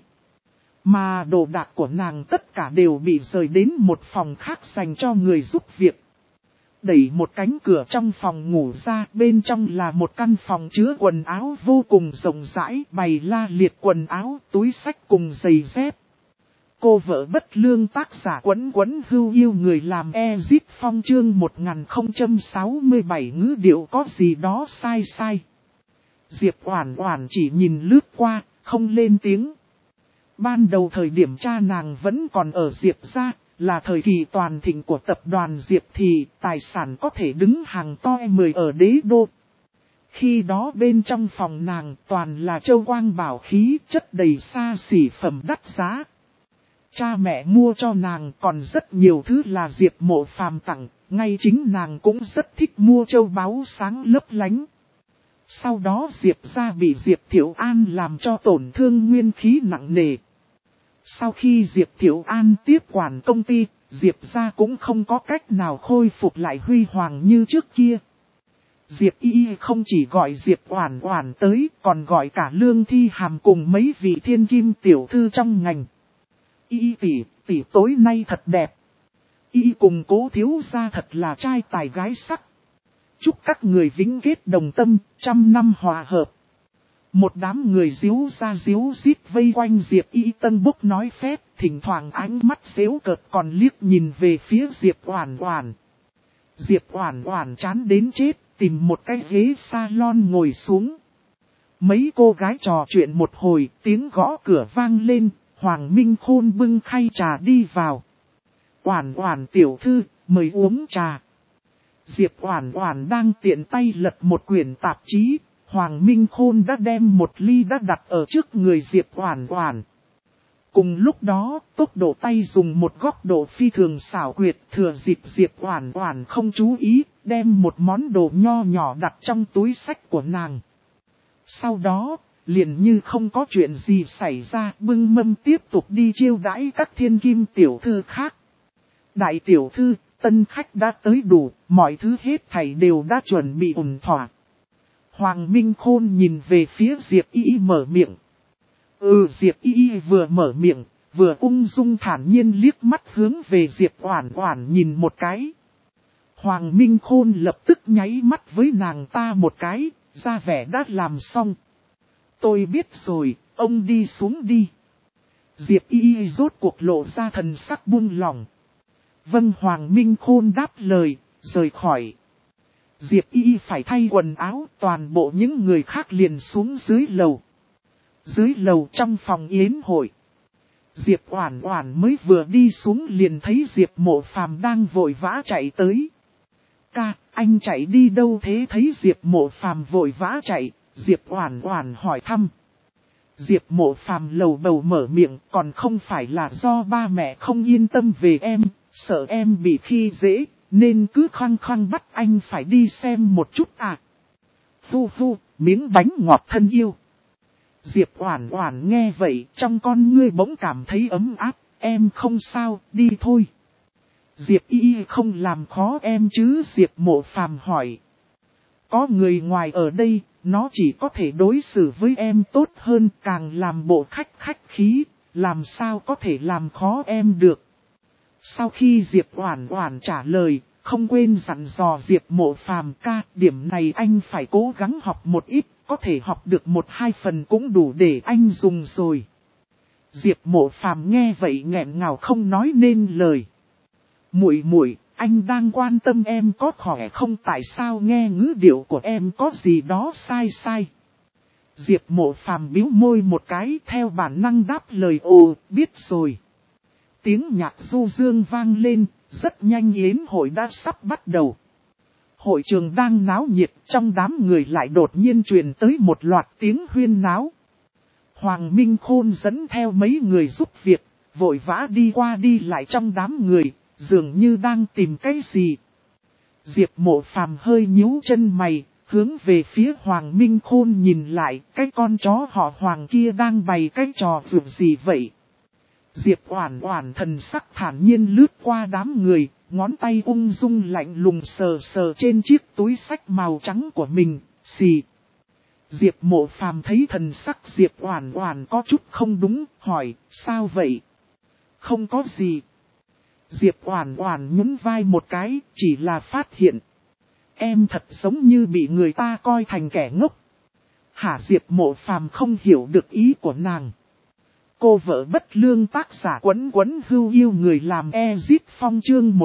Mà đồ đạc của nàng tất cả đều bị rời đến một phòng khác dành cho người giúp việc. đẩy một cánh cửa trong phòng ngủ ra, bên trong là một căn phòng chứa quần áo vô cùng rộng rãi, bày la liệt quần áo, túi xách cùng giày dép. Cô vợ bất lương tác giả Quấn Quấn Hưu Yêu người làm Ezip Phong chương 1067 ngữ điệu có gì đó sai sai. Diệp Oản Oản chỉ nhìn lướt qua, không lên tiếng. Ban đầu thời điểm cha nàng vẫn còn ở Diệp gia, là thời kỳ toàn thịnh của tập đoàn Diệp thì tài sản có thể đứng hàng to 10 ở đế đô. Khi đó bên trong phòng nàng toàn là châu quang bảo khí, chất đầy xa xỉ phẩm đắt giá. Cha mẹ mua cho nàng còn rất nhiều thứ là Diệp Mộ Phàm tặng, ngay chính nàng cũng rất thích mua châu báu sáng lấp lánh. Sau đó Diệp gia bị Diệp Thiệu An làm cho tổn thương nguyên khí nặng nề. Sau khi Diệp Thiệu An tiếp quản công ty, Diệp gia cũng không có cách nào khôi phục lại huy hoàng như trước kia. Diệp Y không chỉ gọi Diệp Oản Oản tới, còn gọi cả Lương Thi Hàm cùng mấy vị thiên kim tiểu thư trong ngành. Y tỷ tối nay thật đẹp. Y cùng Cố thiếu gia thật là trai tài gái sắc. Chúc các người vĩnh kết đồng tâm, trăm năm hòa hợp. Một đám người díu ra díu dít vây quanh Diệp Y tân bốc nói phét, thỉnh thoảng ánh mắt xéo cợt còn liếc nhìn về phía Diệp Oản Oản. Diệp Oản Oản chán đến chết, tìm một cái ghế salon ngồi xuống. Mấy cô gái trò chuyện một hồi, tiếng gõ cửa vang lên, Hoàng Minh Khôn bưng khay trà đi vào. Oản Oản tiểu thư, mời uống trà. Diệp Oản Oản đang tiện tay lật một quyển tạp chí, Hoàng Minh Khôn đã đem một ly đã đặt ở trước người Diệp Oản Oản. Cùng lúc đó, tốc độ tay dùng một góc độ phi thường xảo quyệt, thừa dịp Diệp Oản Oản không chú ý, đem một món đồ nho nhỏ đặt trong túi xách của nàng. Sau đó, liền như không có chuyện gì xảy ra, bưng mâm tiếp tục đi chiêu đãi các thiên kim tiểu thư khác. Đại tiểu thư, tân khách đã tới đủ, mọi thứ hết thảy đều đã chuẩn bị ổn thỏa. Hoàng Minh Khôn nhìn về phía Diệp Y mở miệng. Diệp Y vừa mở miệng, vừa ung dung thản nhiên liếc mắt hướng về Diệp Oản Oản nhìn một cái. Hoàng Minh Khôn lập tức nháy mắt với nàng ta một cái, ra vẻ đã làm xong. Tôi biết rồi, ông đi xuống đi. Diệp Y rốt cuộc lộ ra thần sắc buông lỏng. Vâng, Hoàng Minh Khôn đáp lời, rời khỏi. Diệp Y phải thay quần áo, toàn bộ những người khác liền xuống dưới lầu. Dưới lầu trong phòng yến hội, Diệp Oản Oản mới vừa đi xuống liền thấy Diệp Mộ Phàm đang vội vã chạy tới. Ca, anh chạy đi đâu thế? Thấy Diệp Mộ Phàm vội vã chạy, Diệp Oản Oản hỏi thăm. Diệp Mộ Phàm lầu bầu mở miệng, còn không phải là do ba mẹ không yên tâm về em, sợ em bị khi dễ, nên cứ khăng khăng bắt anh phải đi xem một chút à. Phu phu, miếng bánh ngọt thân yêu. Diệp Oản Oản nghe vậy, trong con ngươi bỗng cảm thấy ấm áp, em không sao, đi thôi. Diệp Y không làm khó em chứ? Diệp Mộ Phàm hỏi. Có người ngoài ở đây, nó chỉ có thể đối xử với em tốt hơn, càng làm bộ khách khí, làm sao có thể làm khó em được. Sau khi Diệp Oản Oản trả lời, không quên dặn dò Diệp Mộ Phàm ca, điểm này anh phải cố gắng học một ít, có thể học được 1-2 phần cũng đủ để anh dùng rồi. Diệp Mộ Phàm nghe vậy nghẹn ngào không nói nên lời. Muội muội, anh đang quan tâm em có khỏe không, tại sao nghe ngữ điệu của em có gì đó sai sai. Diệp Mộ Phàm bĩu môi một cái, theo bản năng đáp lời biết rồi. Tiếng nhạc du dương vang lên, rất nhanh yến hội đã sắp bắt đầu. Hội trường đang náo nhiệt, trong đám người lại đột nhiên truyền tới một loạt tiếng huyên náo. Hoàng Minh Khôn dẫn theo mấy người giúp việc, vội vã đi qua đi lại trong đám người, dường như đang tìm cái gì. Diệp Mộ Phàm hơi nhíu chân mày, hướng về phía Hoàng Minh Khôn nhìn lại, cái con chó họ Hoàng kia đang bày cái trò vượt gì vậy. Diệp Oản Oản thần sắc thản nhiên lướt qua đám người, ngón tay ung dung lạnh lùng sờ sờ trên chiếc túi xách màu trắng của mình, xì. Diệp Mộ Phàm thấy thần sắc Diệp Oản Oản có chút không đúng, hỏi, sao vậy? Không có gì. Diệp Oản Oản nhún vai một cái, chỉ là phát hiện. Em thật giống như bị người ta coi thành kẻ ngốc. Hả? Diệp Mộ Phàm không hiểu được ý của nàng. Cô vợ bất lương tác giả Quấn Quấn Hưu yêu người làm Ezit Phong chương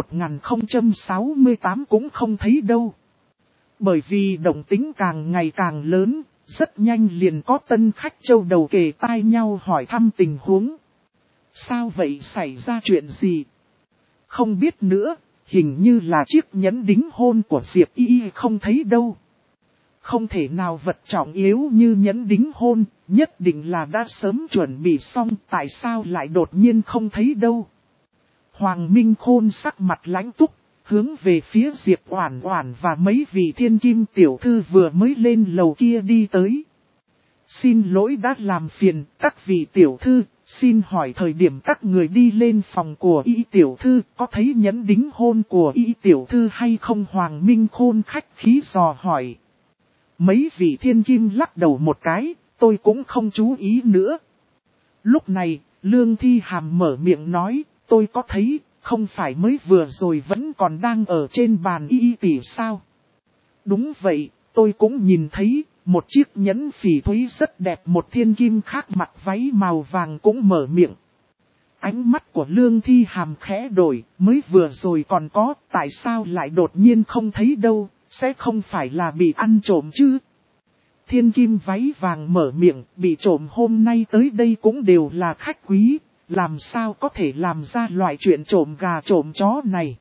1068 cũng không thấy đâu. Bởi vì động tĩnh càng ngày càng lớn, rất nhanh liền có tân khách châu đầu kề tai nhau hỏi thăm tình huống. Sao vậy, xảy ra chuyện gì? Không biết nữa, hình như là chiếc nhẫn đính hôn của Diệp Y không thấy đâu. Không thể nào, vật trọng yếu như nhẫn đính hôn, nhất định là đã sớm chuẩn bị xong, tại sao lại đột nhiên không thấy đâu. Hoàng Minh Khôn sắc mặt lãnh túc, hướng về phía Diệp Oản Oản và mấy vị thiên kim tiểu thư vừa mới lên lầu kia đi tới. Xin lỗi đã làm phiền các vị tiểu thư, xin hỏi thời điểm các người đi lên phòng của Y tiểu thư có thấy nhẫn đính hôn của Y tiểu thư hay không? Hoàng Minh Khôn khách khí dò hỏi. Mấy vị thiên kim lắc đầu một cái, tôi cũng không chú ý nữa. Lúc này, Lương Thi Hàm mở miệng nói, tôi có thấy, không phải mới vừa rồi vẫn còn đang ở trên bàn Y tỷ sao? Đúng vậy, tôi cũng nhìn thấy, một chiếc nhẫn phỉ thúy rất đẹp. Một thiên kim khác mặc váy màu vàng cũng mở miệng. Ánh mắt của Lương Thi Hàm khẽ đổi, mới vừa rồi còn có, tại sao lại đột nhiên không thấy đâu? Sẽ không phải là bị ăn trộm chứ? Thiên kim váy vàng mở miệng, bị trộm hôm nay tới đây cũng đều là khách quý, làm sao có thể làm ra loại chuyện trộm gà trộm chó này?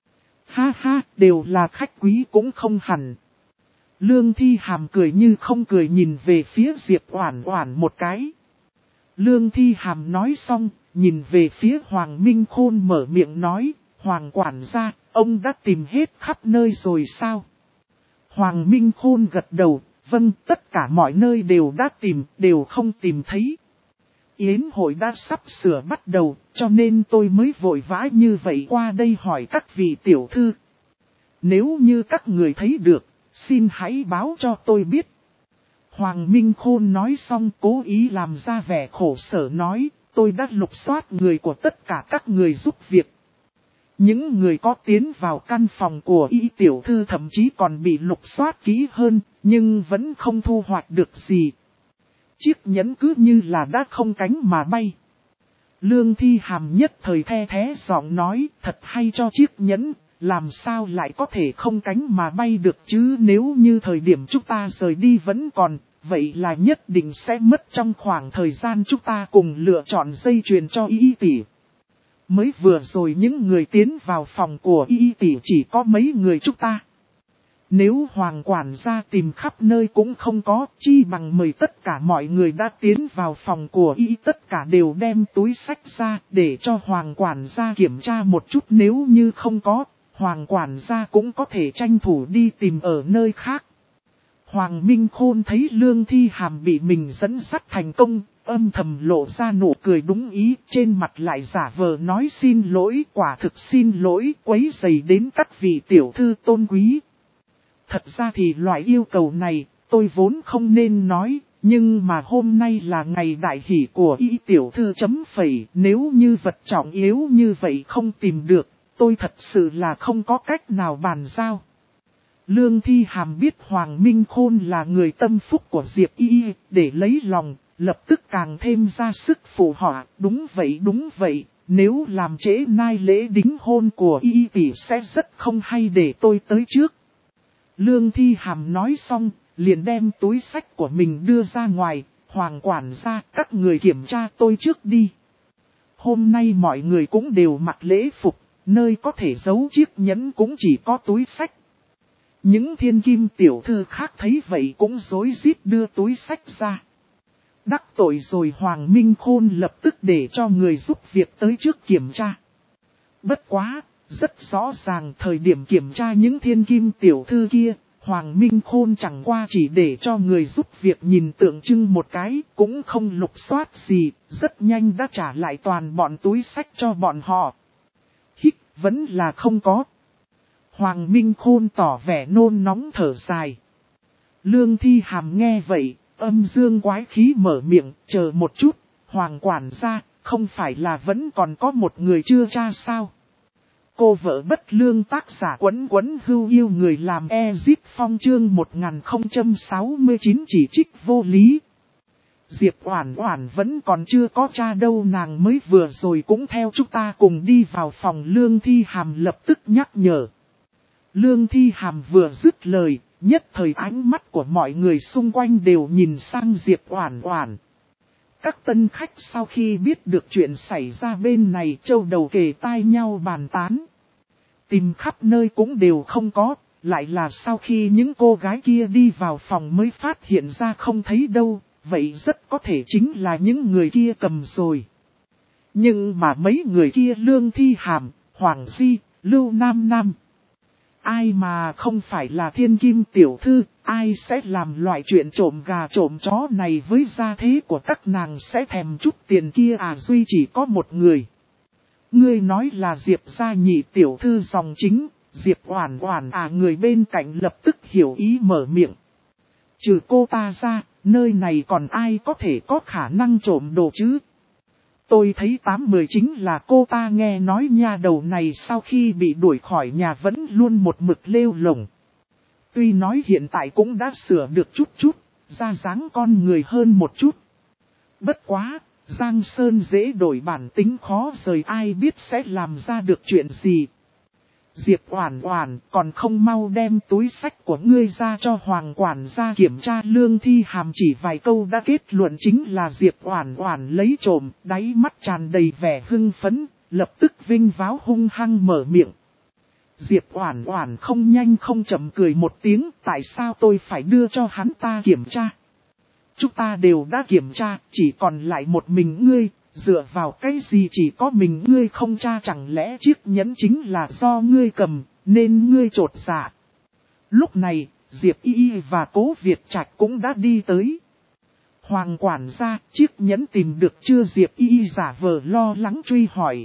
Ha ha, đều là khách quý cũng không hẳn. Lương Thi Hàm cười như không cười nhìn về phía Diệp Oản Oản một cái. Lương Thi Hàm nói xong, nhìn về phía Hoàng Minh Khôn mở miệng nói, Hoàng quản gia, ông đã tìm hết khắp nơi rồi sao? Hoàng Minh Khôn gật đầu, vâng, tất cả mọi nơi đều đã tìm, đều không tìm thấy. Yến hội đã sắp sửa bắt đầu, cho nên tôi mới vội vã như vậy qua đây hỏi các vị tiểu thư. Nếu như các người thấy được, xin hãy báo cho tôi biết. Hoàng Minh Khôn nói xong cố ý làm ra vẻ khổ sở nói, tôi đã lục soát người của tất cả các người giúp việc. Những người có tiến vào căn phòng của Y tiểu thư thậm chí còn bị lục soát kỹ hơn, nhưng vẫn không thu hoạch được gì. Chiếc nhẫn cứ như là đã không cánh mà bay. Lương Thi Hàm nhất thời the thế giọng nói, thật hay cho chiếc nhẫn, làm sao lại có thể không cánh mà bay được chứ? Nếu như thời điểm chúng ta rời đi vẫn còn, vậy là nhất định sẽ mất trong khoảng thời gian chúng ta cùng lựa chọn dây chuyền cho Y tỷ. Mới vừa rồi những người tiến vào phòng của Y tỷ chỉ có mấy người chúng ta. Nếu Hoàng quản gia tìm khắp nơi cũng không có, chi bằng mời tất cả mọi người đã tiến vào phòng của Y tất cả đều đem túi sách ra để cho Hoàng quản gia kiểm tra một chút, nếu như không có, Hoàng quản gia cũng có thể tranh thủ đi tìm ở nơi khác. Hoàng Minh Khôn thấy Lương Thi Hàm bị mình dẫn dắt thành công, âm thầm lộ ra nụ cười đúng ý, trên mặt lại giả vờ nói xin lỗi, quả thực xin lỗi, quấy rầy đến các vị tiểu thư tôn quý. Thật ra thì loại yêu cầu này, tôi vốn không nên nói, nhưng mà hôm nay là ngày đại hỷ của Y tiểu thư chấm phẩy, nếu như vật trọng yếu như vậy không tìm được, tôi thật sự là không có cách nào bàn giao. Lương Thi Hàm biết Hoàng Minh Khôn là người tâm phúc của Diệp Y, để lấy lòng, lập tức càng thêm ra sức phụ họa, đúng vậy, nếu làm trễ nai lễ đính hôn của Y tỷ sẽ rất không hay, để tôi tới trước. Lương Thi Hàm nói xong, liền đem túi sách của mình đưa ra ngoài, Hoàng quản gia, các người kiểm tra tôi trước đi. Hôm nay mọi người cũng đều mặc lễ phục, nơi có thể giấu chiếc nhẫn cũng chỉ có túi sách. Những thiên kim tiểu thư khác thấy vậy cũng rối rít đưa túi sách ra. Đắc tội rồi, Hoàng Minh Khôn lập tức để cho người giúp việc tới trước kiểm tra. Bất quá, rất rõ ràng thời điểm kiểm tra những thiên kim tiểu thư kia, Hoàng Minh Khôn chẳng qua chỉ để cho người giúp việc nhìn tượng trưng một cái, cũng không lục soát gì, rất nhanh đã trả lại toàn bọn túi sách cho bọn họ. Hích, vẫn là không có. Hoàng Minh Khôn tỏ vẻ nôn nóng thở dài. Lương Thi Hàm nghe vậy, âm dương quái khí mở miệng, chờ một chút, Hoàng quản gia, không phải là vẫn còn có một người chưa tra sao? Cô vợ bất lương tác giả Quấn Quấn Hưu yêu người làm Ezit Phong chương 1069 chỉ trích vô lý. Diệp Oản Oản vẫn còn chưa có cha đâu, nàng mới vừa rồi cũng theo chúng ta cùng đi vào phòng. Lương Thi Hàm lập tức nhắc nhở. Lương Thi Hàm vừa dứt lời, nhất thời ánh mắt của mọi người xung quanh đều nhìn sang Diệp Oản Oản. Các tân khách sau khi biết được chuyện xảy ra bên này châu đầu kề tai nhau bàn tán. Tìm khắp nơi cũng đều không có, lại là sau khi những cô gái kia đi vào phòng mới phát hiện ra không thấy đâu, vậy rất có thể chính là những người kia cầm rồi. Nhưng mà mấy người kia Lương Thi Hàm, Hoàng Di, Lưu Nam Nam. Ai mà không phải là thiên kim tiểu thư, ai sẽ làm loại chuyện trộm gà trộm chó này với gia thế của các nàng sẽ thèm chút tiền kia à? Duy chỉ có một người. Ngươi nói là Diệp gia nhị tiểu thư dòng chính, Diệp Oản Oản à? Người bên cạnh lập tức hiểu ý mở miệng. Trừ cô ta ra, nơi này còn ai có thể có khả năng trộm đồ chứ? Tôi thấy 8-10 chính là cô ta. Nghe nói nha đầu này sau khi bị đuổi khỏi nhà vẫn luôn một mực lêu lổng. Tuy nói hiện tại cũng đã sửa được chút, ra dáng con người hơn một chút. Bất quá, Giang Sơn dễ đổi bản tính khó rời, ai biết sẽ làm ra được chuyện gì. Diệp Oản Oản, còn không mau đem túi sách của ngươi ra cho Hoàng quản gia kiểm tra. Lương Thi Hàm chỉ vài câu đã kết luận chính là Diệp Oản Oản lấy trộm, đáy mắt tràn đầy vẻ hưng phấn, lập tức vinh váo hung hăng mở miệng. Diệp Oản Oản không nhanh không chậm cười một tiếng, tại sao tôi phải đưa cho hắn ta kiểm tra? Chúng ta đều đã kiểm tra, chỉ còn lại một mình ngươi. Dựa vào cái gì chỉ có mình ngươi không tra? Chẳng lẽ chiếc nhẫn chính là do ngươi cầm, nên ngươi trột dạ? Lúc này, Diệp Y Y và Cố Việt Trạch cũng đã đi tới. Hoàng quản gia, chiếc nhẫn tìm được chưa? Diệp Y Y giả vờ lo lắng truy hỏi.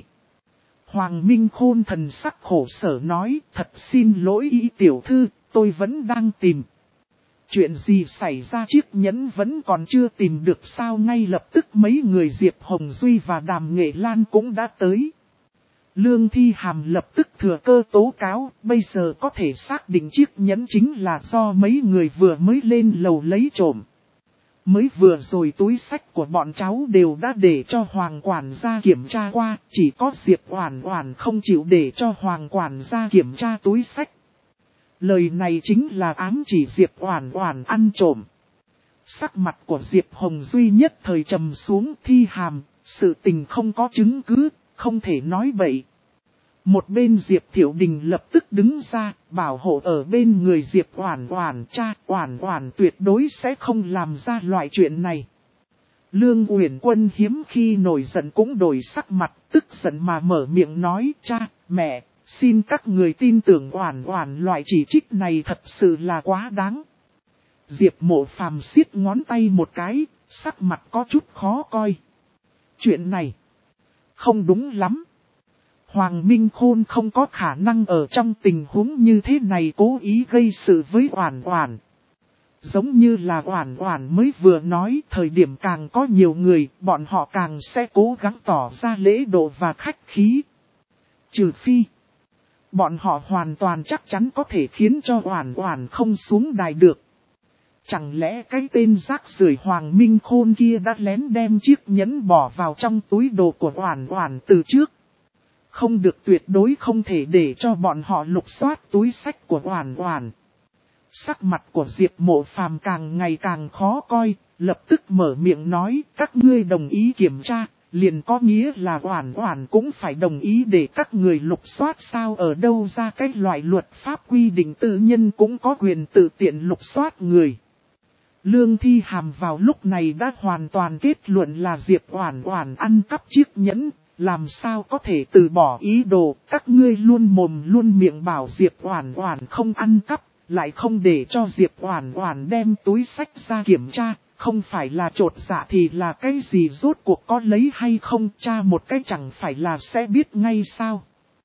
Hoàng Minh Khôn thần sắc khổ sở nói, thật xin lỗi Y tiểu thư, tôi vẫn đang tìm. Chuyện gì xảy ra? Chiếc nhẫn vẫn còn chưa tìm được sao? Ngay lập tức mấy người Diệp Hồng Duy và Đàm Nghệ Lan cũng đã tới. Lương Thi Hàm lập tức thừa cơ tố cáo, bây giờ có thể xác định chiếc nhẫn chính là do mấy người vừa mới lên lầu lấy trộm. Mới vừa rồi túi sách của bọn cháu đều đã để cho Hoàng quản gia kiểm tra qua, chỉ có Diệp Oản Oản không chịu để cho Hoàng quản gia kiểm tra túi sách. Lời này chính là ám chỉ Diệp Oản Oản ăn trộm. Sắc mặt của Diệp Hồng Duy nhất thời trầm xuống. Thi Hàm, sự tình không có chứng cứ, không thể nói bậy. Một bên Diệp Thiệu Đình lập tức đứng ra, bảo hộ ở bên người Diệp Oản Oản. Cha, Oản Oản tuyệt đối sẽ không làm ra loại chuyện này. Lương Uyển Quân hiếm khi nổi giận cũng đổi sắc mặt, tức giận mà mở miệng nói, cha, mẹ. Xin các người tin tưởng Oản Oản, loại chỉ trích này thật sự là quá đáng. Diệp Mộ Phàm siết ngón tay một cái, sắc mặt có chút khó coi. Chuyện này không đúng lắm. Hoàng Minh Khôn không có khả năng ở trong tình huống như thế này cố ý gây sự với Oản Oản. Giống như là Oản Oản mới vừa nói, thời điểm càng có nhiều người, bọn họ càng sẽ cố gắng tỏ ra lễ độ và khách khí. Trừ phi bọn họ hoàn toàn chắc chắn có thể khiến cho Oản Oản không xuống đài được. Chẳng lẽ cái tên rác rưởi Hoàng Minh Khôn kia đã lén đem chiếc nhẫn bỏ vào trong túi đồ của Oản Oản từ trước? Không được, tuyệt đối không thể để cho bọn họ lục soát túi sách của Oản Oản. Sắc mặt của Diệp Mộ Phàm càng ngày càng khó coi, lập tức mở miệng nói, các ngươi đồng ý kiểm tra. Liền có nghĩa là Oản Oản cũng phải đồng ý để các người lục soát sao? Ở đâu ra cái loại luật pháp quy định tư nhân cũng có quyền tự tiện lục soát người? Lương Thi Hàm vào lúc này đã hoàn toàn kết luận là Diệp Oản Oản ăn cắp chiếc nhẫn, làm sao có thể từ bỏ ý đồ? Các ngươi luôn mồm luôn miệng bảo Diệp Oản Oản không ăn cắp, lại không để cho Diệp Oản Oản đem túi sách ra kiểm tra. Không phải là trột dạ thì là cái gì? Rốt cuộc có lấy hay không? Tra một cái chẳng phải là sẽ biết ngay sao?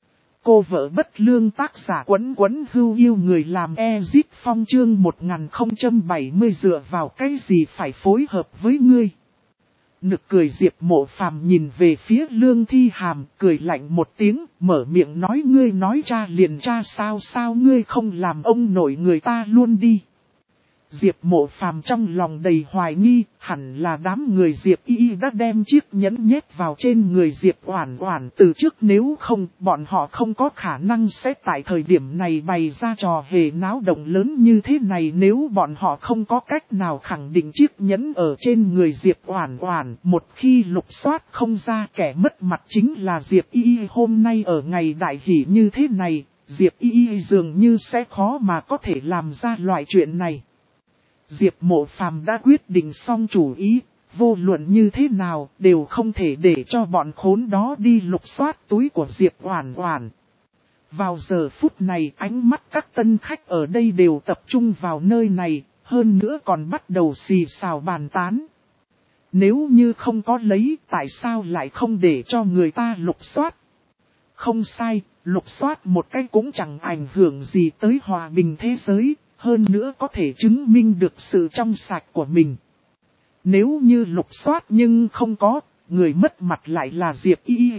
Cô vợ bất lương tác giả Quấn Quấn Hưu yêu người làm Ezit Phong chương 1070 dựa vào cái gì phải phối hợp với ngươi? Nực cười Diệp Mộ Phàm nhìn về phía Lương Thi Hàm, cười lạnh một tiếng, mở miệng nói ngươi nói cha liền cha sao ngươi không làm ông nội người ta luôn đi. Diệp Mộ Phàm trong lòng đầy hoài nghi, hẳn là đám người Diệp Y đã đem chiếc nhẫn nhét vào trên người Diệp Oản Oản từ trước, nếu không, bọn họ không có khả năng sẽ tại thời điểm này bày ra trò hề náo động lớn như thế này. Nếu bọn họ không có cách nào khẳng định chiếc nhẫn ở trên người Diệp Oản Oản, một khi lục soát không ra, kẻ mất mặt chính là Diệp Y. Hôm nay ở ngày đại hỷ như thế này, Diệp Y dường như sẽ khó mà có thể làm ra loại chuyện này. Diệp Mộ Phàm đã quyết định xong chủ ý, vô luận như thế nào đều không thể để cho bọn khốn đó đi lục soát túi của Diệp Oản Oản. Vào giờ phút này, ánh mắt các tân khách ở đây đều tập trung vào nơi này, hơn nữa còn bắt đầu xì xào bàn tán. Nếu như không có lấy, tại sao lại không để cho người ta lục soát? Không sai, lục soát một cái cũng chẳng ảnh hưởng gì tới hòa bình thế giới. Hơn nữa có thể chứng minh được sự trong sạch của mình. Nếu như lục soát nhưng không có, người mất mặt lại là Diệp Y.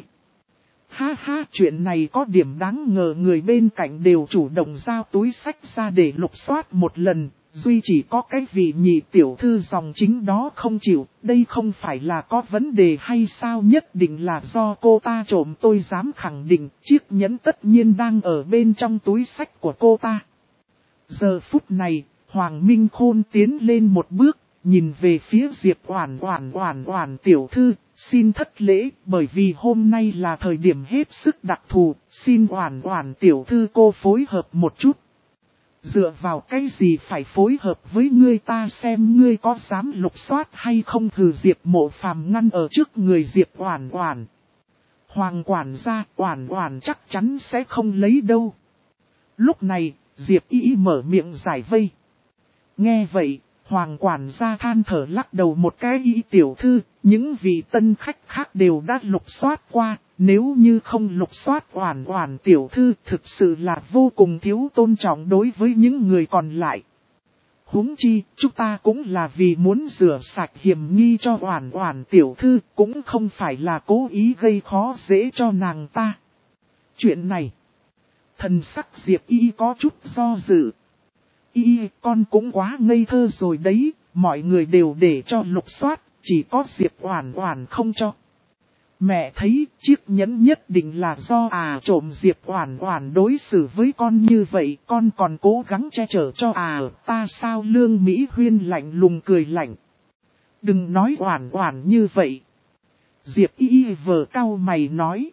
Ha ha, chuyện này có điểm đáng ngờ, người bên cạnh đều chủ động giao túi sách ra để lục soát một lần, duy chỉ có cái vị nhị tiểu thư dòng chính đó không chịu, đây không phải là có vấn đề hay sao, nhất định là do cô ta trộm. Tôi dám khẳng định chiếc nhẫn tất nhiên đang ở bên trong túi sách của cô ta. Giờ phút này, Hoàng Minh Khôn tiến lên một bước, nhìn về phía Diệp Oản Oản tiểu thư, xin thất lễ, bởi vì hôm nay là thời điểm hết sức đặc thù, xin Oản Oản tiểu thư cô phối hợp một chút. Dựa vào cái gì phải phối hợp với ngươi, ta xem ngươi có dám lục soát hay không. Hừ, Diệp Mộ Phàm ngăn ở trước người Diệp Oản Oản. Hoàng quản gia, Oản Oản chắc chắn sẽ không lấy đâu. Lúc này, Diệp Y mở miệng giải vây. Nghe vậy, Hoàng quản gia than thở lắc đầu một cái, Y tiểu thư, những vị tân khách khác đều đã lục soát qua, nếu như không lục soát Oản Oản tiểu thư thực sự là vô cùng thiếu tôn trọng đối với những người còn lại. Huống chi, chúng ta cũng là vì muốn rửa sạch hiểm nghi cho Oản Oản tiểu thư, cũng không phải là cố ý gây khó dễ cho nàng ta. Chuyện này, thần sắc Diệp Y có chút do dự. Y, con cũng quá ngây thơ rồi đấy, mọi người đều để cho lục soát, chỉ có Diệp Oản Oản không cho. Mẹ thấy chiếc nhẫn nhất định là do trộm. Diệp Oản Oản đối xử với con như vậy, con còn cố gắng che chở cho ta sao? Lương Mỹ Huyên lạnh lùng cười lạnh. Đừng nói Oản Oản như vậy. Diệp Y vờ cau mày nói.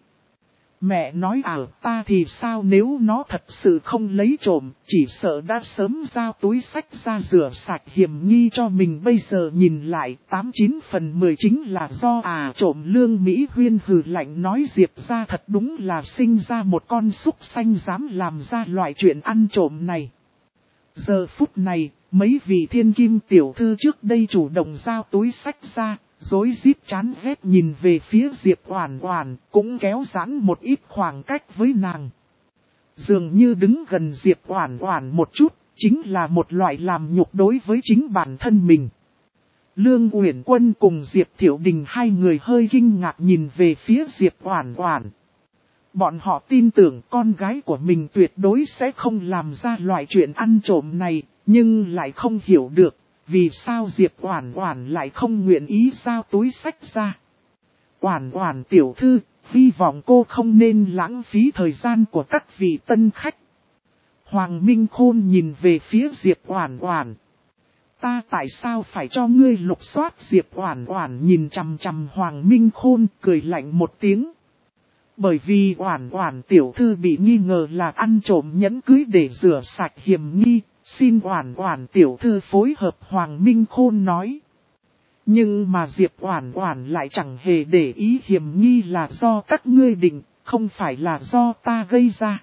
Mẹ nói ta thì sao, nếu nó thật sự không lấy trộm, chỉ sợ đã sớm giao túi sách ra rửa sạch hiểm nghi cho mình. Bây giờ nhìn lại 89 phần 10 chính là do trộm. Lương Mỹ Huyên hừ lạnh nói, Diệp ra thật đúng là sinh ra một con súc sanh dám làm ra loại chuyện ăn trộm này. Giờ phút này, mấy vị thiên kim tiểu thư trước đây chủ động giao túi sách ra, rối rít chán ghét nhìn về phía Diệp Oản Oản, cũng kéo giãn một ít khoảng cách với nàng. Dường như đứng gần Diệp Oản Oản một chút, chính là một loại làm nhục đối với chính bản thân mình. Lương Uyển Quân cùng Diệp Thiệu Đình hai người hơi kinh ngạc nhìn về phía Diệp Oản Oản. Bọn họ tin tưởng con gái của mình tuyệt đối sẽ không làm ra loại chuyện ăn trộm này, nhưng lại không hiểu được. Vì sao Diệp Oản Oản lại không nguyện ý giao túi sách ra? Oản Oản tiểu thư, hy vọng cô không nên lãng phí thời gian của các vị tân khách. Hoàng Minh Khôn nhìn về phía Diệp Oản Oản. Ta tại sao phải cho ngươi lục soát? Diệp Oản Oản nhìn chằm chằm Hoàng Minh Khôn, cười lạnh một tiếng. Bởi vì Oản Oản tiểu thư bị nghi ngờ là ăn trộm nhẫn cưới để rửa sạch hiểm nghi. Xin Oản Oản tiểu thư phối hợp, Hoàng Minh Khôn nói. Nhưng mà Diệp Oản Oản lại chẳng hề để ý, hiểm nghi là do các ngươi định, không phải là do ta gây ra.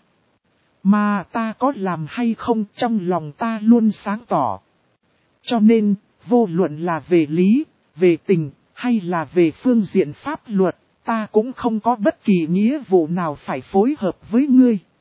Mà ta có làm hay không trong lòng ta luôn sáng tỏ. Cho nên, vô luận là về lý, về tình, hay là về phương diện pháp luật, ta cũng không có bất kỳ nghĩa vụ nào phải phối hợp với ngươi.